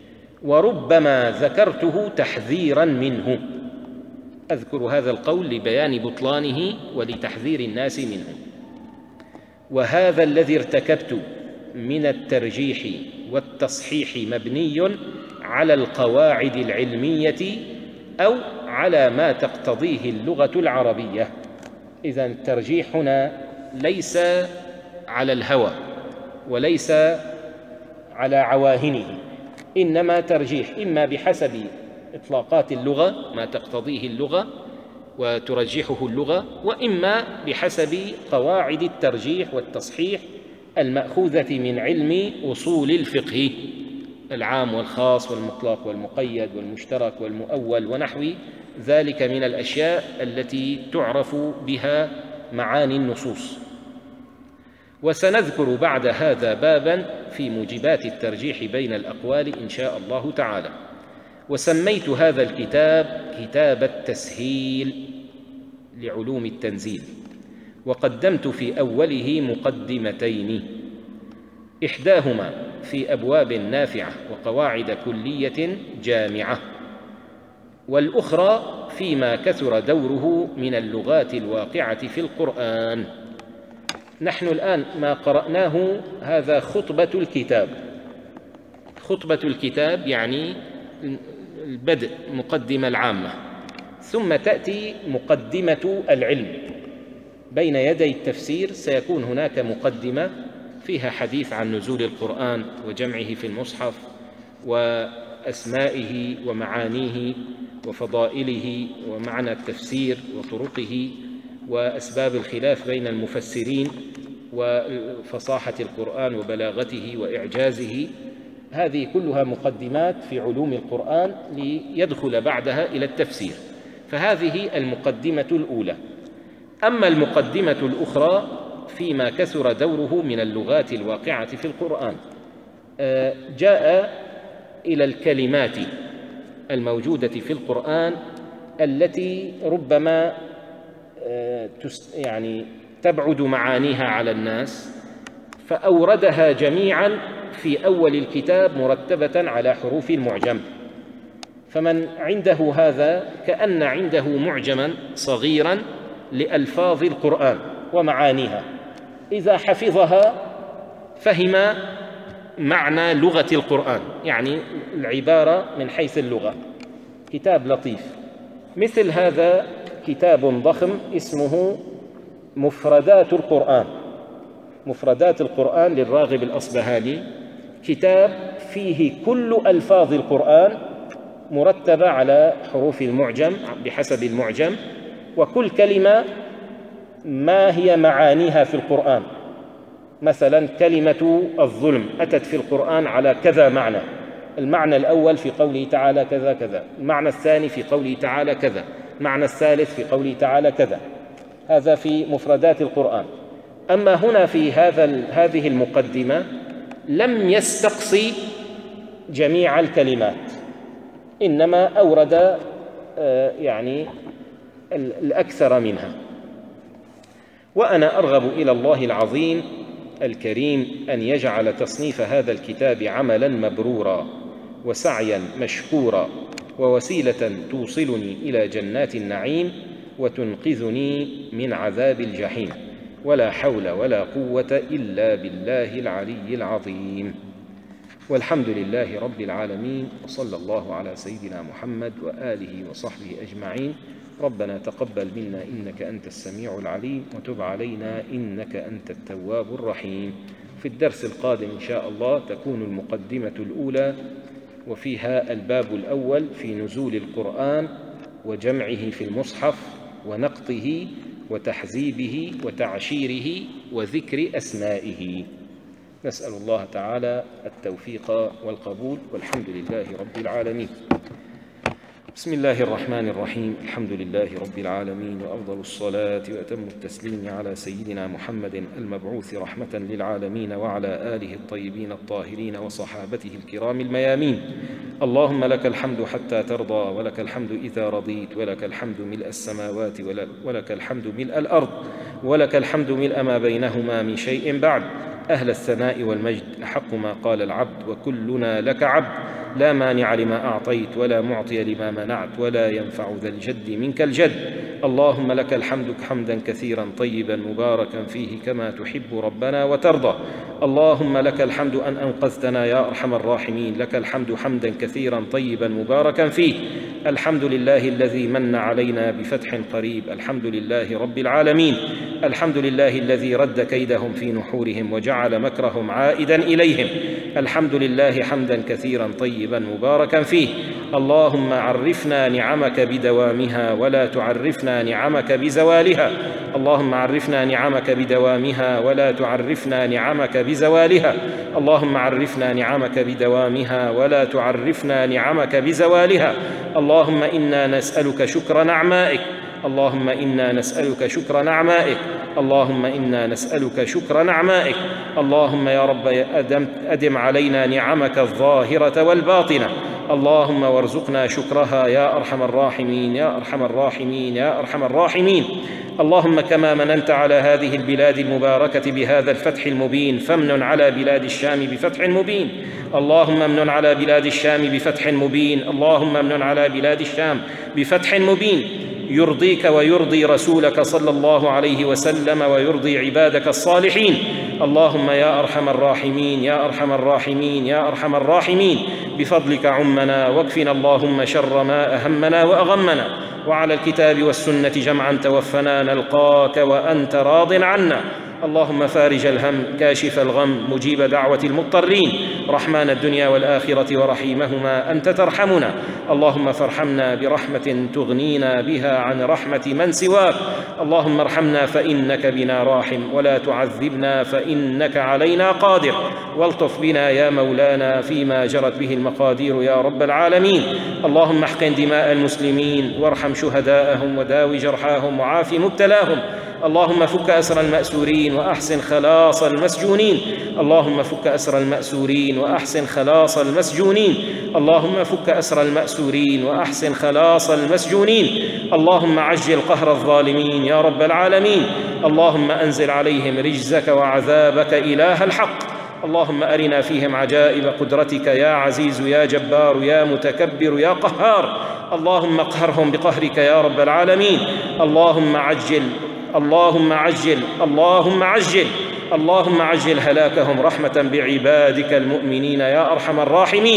وربما ذكرته تحذيرا منه، أذكر هذا القول لبيان بطلانه ولتحذير الناس منه. وهذا الذي ارتكبت من الترجيح والتصحيح مبني على القواعد العلمية أو على ما تقتضيه اللغة العربية. إذن الترجيح هنا ليس على الهوى وليس على عواهنه، إنما ترجيح إما بحسب إطلاقات اللغة ما تقتضيه اللغة وترجحه اللغة، وإما بحسب قواعد الترجيح والتصحيح المأخوذة من علم أصول الفقه، العام والخاص والمطلق والمقيد والمشترك والمؤول ونحو ذلك من الأشياء التي تعرف بها معاني النصوص. وسنذكر بعد هذا بابا في موجبات الترجيح بين الأقوال إن شاء الله تعالى. وسميت هذا الكتاب كتاب التسهيل لعلوم التنزيل، وقدمت في أوله مقدمتين، إحداهما في أبواب نافعة وقواعد كلية جامعة، والأخرى فيما كثر دوره من اللغات الواقعة في القرآن. نحن الآن ما قرأناه هذا خطبة الكتاب. خطبة الكتاب يعني البدء، مقدمة العامة، ثم تأتي مقدمة العلم. بين يدي التفسير سيكون هناك مقدمة فيها حديث عن نزول القرآن وجمعه في المصحف وأسمائه ومعانيه وفضائله ومعنى التفسير وطرقه وأسباب الخلاف بين المفسرين وفصاحة القرآن وبلاغته وإعجازه. هذه كلها مقدمات في علوم القرآن ليدخل بعدها إلى التفسير، فهذه المقدمة الأولى. أما المقدمة الأخرى فيما كثر دوره من اللغات الواقعة في القرآن، جاء إلى الكلمات الموجودة في القرآن التي ربما يعني تبعد معانيها على الناس، فأوردها جميعا في أول الكتاب مرتبة على حروف المعجم. فمن عنده هذا كأن عنده معجما صغيرا لألفاظ القرآن ومعانيها، إذا حفظها فهم معنى لغة القرآن، يعني العبارة من حيث اللغة. كتاب لطيف. مثل هذا كتاب ضخم اسمه مفردات القرآن. مفردات القرآن للراغب الأصبهاني، كتاب فيه كل ألفاظ القرآن مرتبة على حروف المعجم بحسب المعجم، وكل كلمة ما هي معانيها في القرآن. مثلا كلمة الظلم أتت في القرآن على كذا معنى، المعنى الأول في قوله تعالى كذا كذا، المعنى الثاني في قوله تعالى كذا، المعنى الثالث في قوله تعالى كذا. هذا في مفردات القرآن. أما هنا في هذا هذه المقدمة لم يستقصي جميع الكلمات، إنما أورد يعني الأكثر منها. وأنا أرغب إلى الله العظيم الكريم أن يجعل تصنيف هذا الكتاب عملاً مبرورا وسعياً مشكورا ووسيلة توصلني إلى جنات النعيم وتنقذني من عذاب الجحيم، ولا حول ولا قوة إلا بالله العلي العظيم. والحمد لله رب العالمين، وصلى الله على سيدنا محمد وآله وصحبه أجمعين. ربنا تقبل منا إنك أنت السميع العليم، وتب علينا إنك أنت التواب الرحيم. في الدرس القادم إن شاء الله تكون المقدمة الأولى، وفيها الباب الأول في نزول القرآن وجمعه في المصحف ونقطه وتحزيبه وتعشيره وذكر أسمائه. نسأل الله تعالى التوفيق والقبول، والحمد لله رب العالمين. بسم الله الرحمن الرحيم. الحمد لله رب العالمين، وأفضل الصلاة وأتم التسليم على سيدنا محمد المبعوث رحمة للعالمين، وعلى آله الطيبين الطاهرين وصحابته الكرام الميامين. اللهم لك الحمد حتى ترضى، ولك الحمد إذا رضيت، ولك الحمد ملء السماوات، ولك الحمد ملء الأرض، ولك الحمد ملء ما بينهما من شيء بعد. أهل الثناء والمجد، أحق ما قال العبد، وكلنا لك عبد. لا مانع لما أعطيت، ولا معطي لما منعت، ولا ينفع ذا الجد منك الجد. اللهم لك الحمد حمدا كثيرا طيبا مباركا فيه كما تحب ربنا وترضى. اللهم لك الحمد أن أنقذتنا يا أرحم الراحمين، لك الحمد حمدا كثيرا طيبا مباركا فيه. الحمد لله الذي من علينا بفتح قريب، الحمد لله رب العالمين. الحمد لله الذي رد كيدهم في نحورهم وجعل مكرهم عائدا إليهم. الحمد لله حمدا كثيرا طيبا مباركا فيه. اللهم عرفنا نعمك بدوامها، ولا تعرفنا نعمك بزوالها. اللهم عرفنا نعمك بدوامها، ولا تعرفنا نعمك بزوالها. اللهم عرفنا نعمك بدوامها، ولا تعرفنا نعمك بزوالها. اللهم إنا نسألك شكر نعمائك. اللهم إنا نسألك شكر نعمائك. اللهم إنا نسألك شكر نعمائك. اللهم يا رب أدم, أدم علينا نعمك الظاهرة والباطنة. اللهم وارزقنا شكرها يا أرحم الراحمين يا أرحم الراحمين يا أرحم الراحمين. اللهم كما مننت على هذه البلاد المباركة بهذا الفتح المبين، فامنن على بلاد الشام بفتح مبين. اللهم امنن على بلاد الشام بفتح مبين. اللهم امنن على بلاد الشام بفتح مبين يرضيك ويرضي رسولك صلى الله عليه وسلم، ويرضي عبادك الصالحين. اللهم يا أرحم الراحمين يا أرحم الراحمين يا أرحم الراحمين، بفضلك عمنا، واكفنا اللهم شر ما أهمنا وأغمنا. وعلى الكتاب والسنة جمعا توفنا نلقاك وأنت راض عنا. اللهم فارج الهم، كاشف الغم، مجيب دعوة المضطرين، رحمن الدنيا والآخرة ورحيمهما، أنت ترحمنا. اللهم فارحمنا برحمة تغنينا بها عن رحمة من سواك. اللهم ارحمنا فإنك بنا راحم، ولا تعذبنا فإنك علينا قادر. والطف بنا يا مولانا فيما جرت به المقادير يا رب العالمين. اللهم احقن دماء المسلمين، وارحم شهداءهم، وداوي جرحاهم، وعاف مبتلاهم. اللهم فك أسر المأسورين، وأحسن خلاص المسجونين. اللهم فك أسر المأسورين، وأحسن خلاص المسجونين. اللهم فك أسر المأسورين، وأحسن خلاص المسجونين. اللهم عجل قهر الظالمين يا رب العالمين. اللهم أنزل عليهم رجزك وعذابك إله الحق. اللهم أرنا فيهم عجائب قدرتك يا عزيز يا جبار يا متكبر يا قهار. اللهم اقهرهم بقهرك يا رب العالمين. اللهم عجل اللهم عجل اللهم عجل اللهم عجل هلاكهم رحمة بعبادك المؤمنين يا أرحم الراحمين.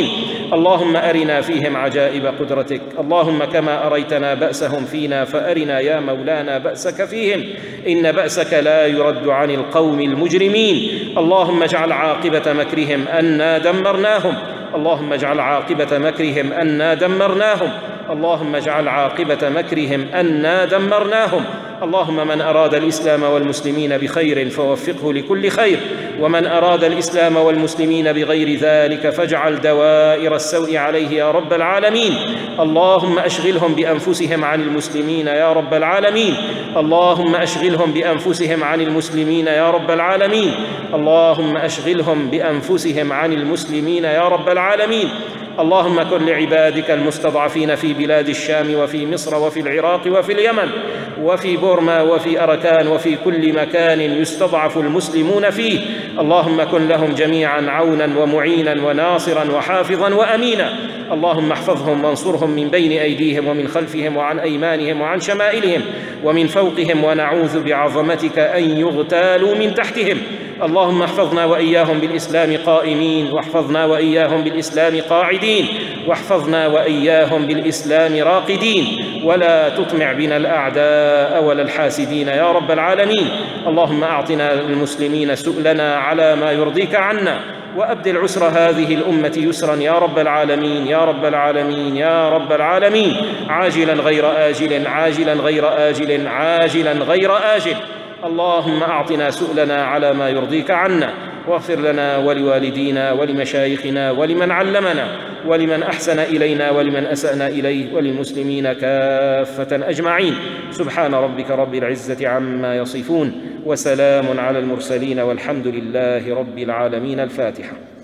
اللهم أرنا فيهم عجائب قدرتك. اللهم كما أريتنا بأسهم فينا فأرنا يا مولانا بأسك فيهم، إن بأسك لا يرد عن القوم المجرمين. اللهم اجعل عاقبة مكرهم أنا دمرناهم. اللهم اجعل عاقبة مكرهم أنا دمرناهم. اللهم اجعل عاقبة مكرهم أنا دمرناهم. اللهم من أراد الإسلام والمسلمين بخير فوفقه لكل خير، ومن أراد الإسلام والمسلمين بغير ذلك فاجعل دوائر السوء عليه يا رب العالمين. اللهم أشغلهم بأنفسهم عن المسلمين يا رب العالمين. اللهم أشغلهم بأنفسهم عن المسلمين يا رب العالمين. اللهم أشغلهم بأنفسهم عن المسلمين يا رب العالمين. اللهم كن لعبادك المستضعفين في بلاد الشام وفي مصر وفي العراق وفي اليمن وفي بورما وفي أركان وفي كل مكان يستضعف المسلمون فيه. اللهم كن لهم جميعا عونا ومعينا وناصرا وحافظا وأمينا. اللهم احفظهم وانصرهم من بين أيديهم ومن خلفهم وعن أيمانهم وعن شمائلهم ومن فوقهم، ونعوذ بعظمتك أن يغتالوا من تحتهم. اللهم احفظنا وإياهم بالإسلام قائمين، واحفظنا وإياهم بالإسلام قاعدين، واحفظنا وإياهم بالإسلام راقدين، ولا تطمع بنا الأعداء ولا الحاسدين يا رب العالمين. اللهم أعطنا المسلمين سؤلنا على ما يرضيك عنا، وأبدل عسر هذه الأمة يسرا يا رب العالمين يا رب العالمين يا رب العالمين، عاجلا غير آجل عاجلا غير آجل عاجلا غير آجل. اللهم أعطنا سؤلنا على ما يرضيك عنا، واغفر لنا ولوالدينا ولمشايخنا ولمن علمنا ولمن أحسن إلينا ولمن أسأنا إليه وللمسلمين كافة أجمعين. سبحان ربك رب العزة عما يصفون، وسلام على المرسلين، والحمد لله رب العالمين. الفاتحة.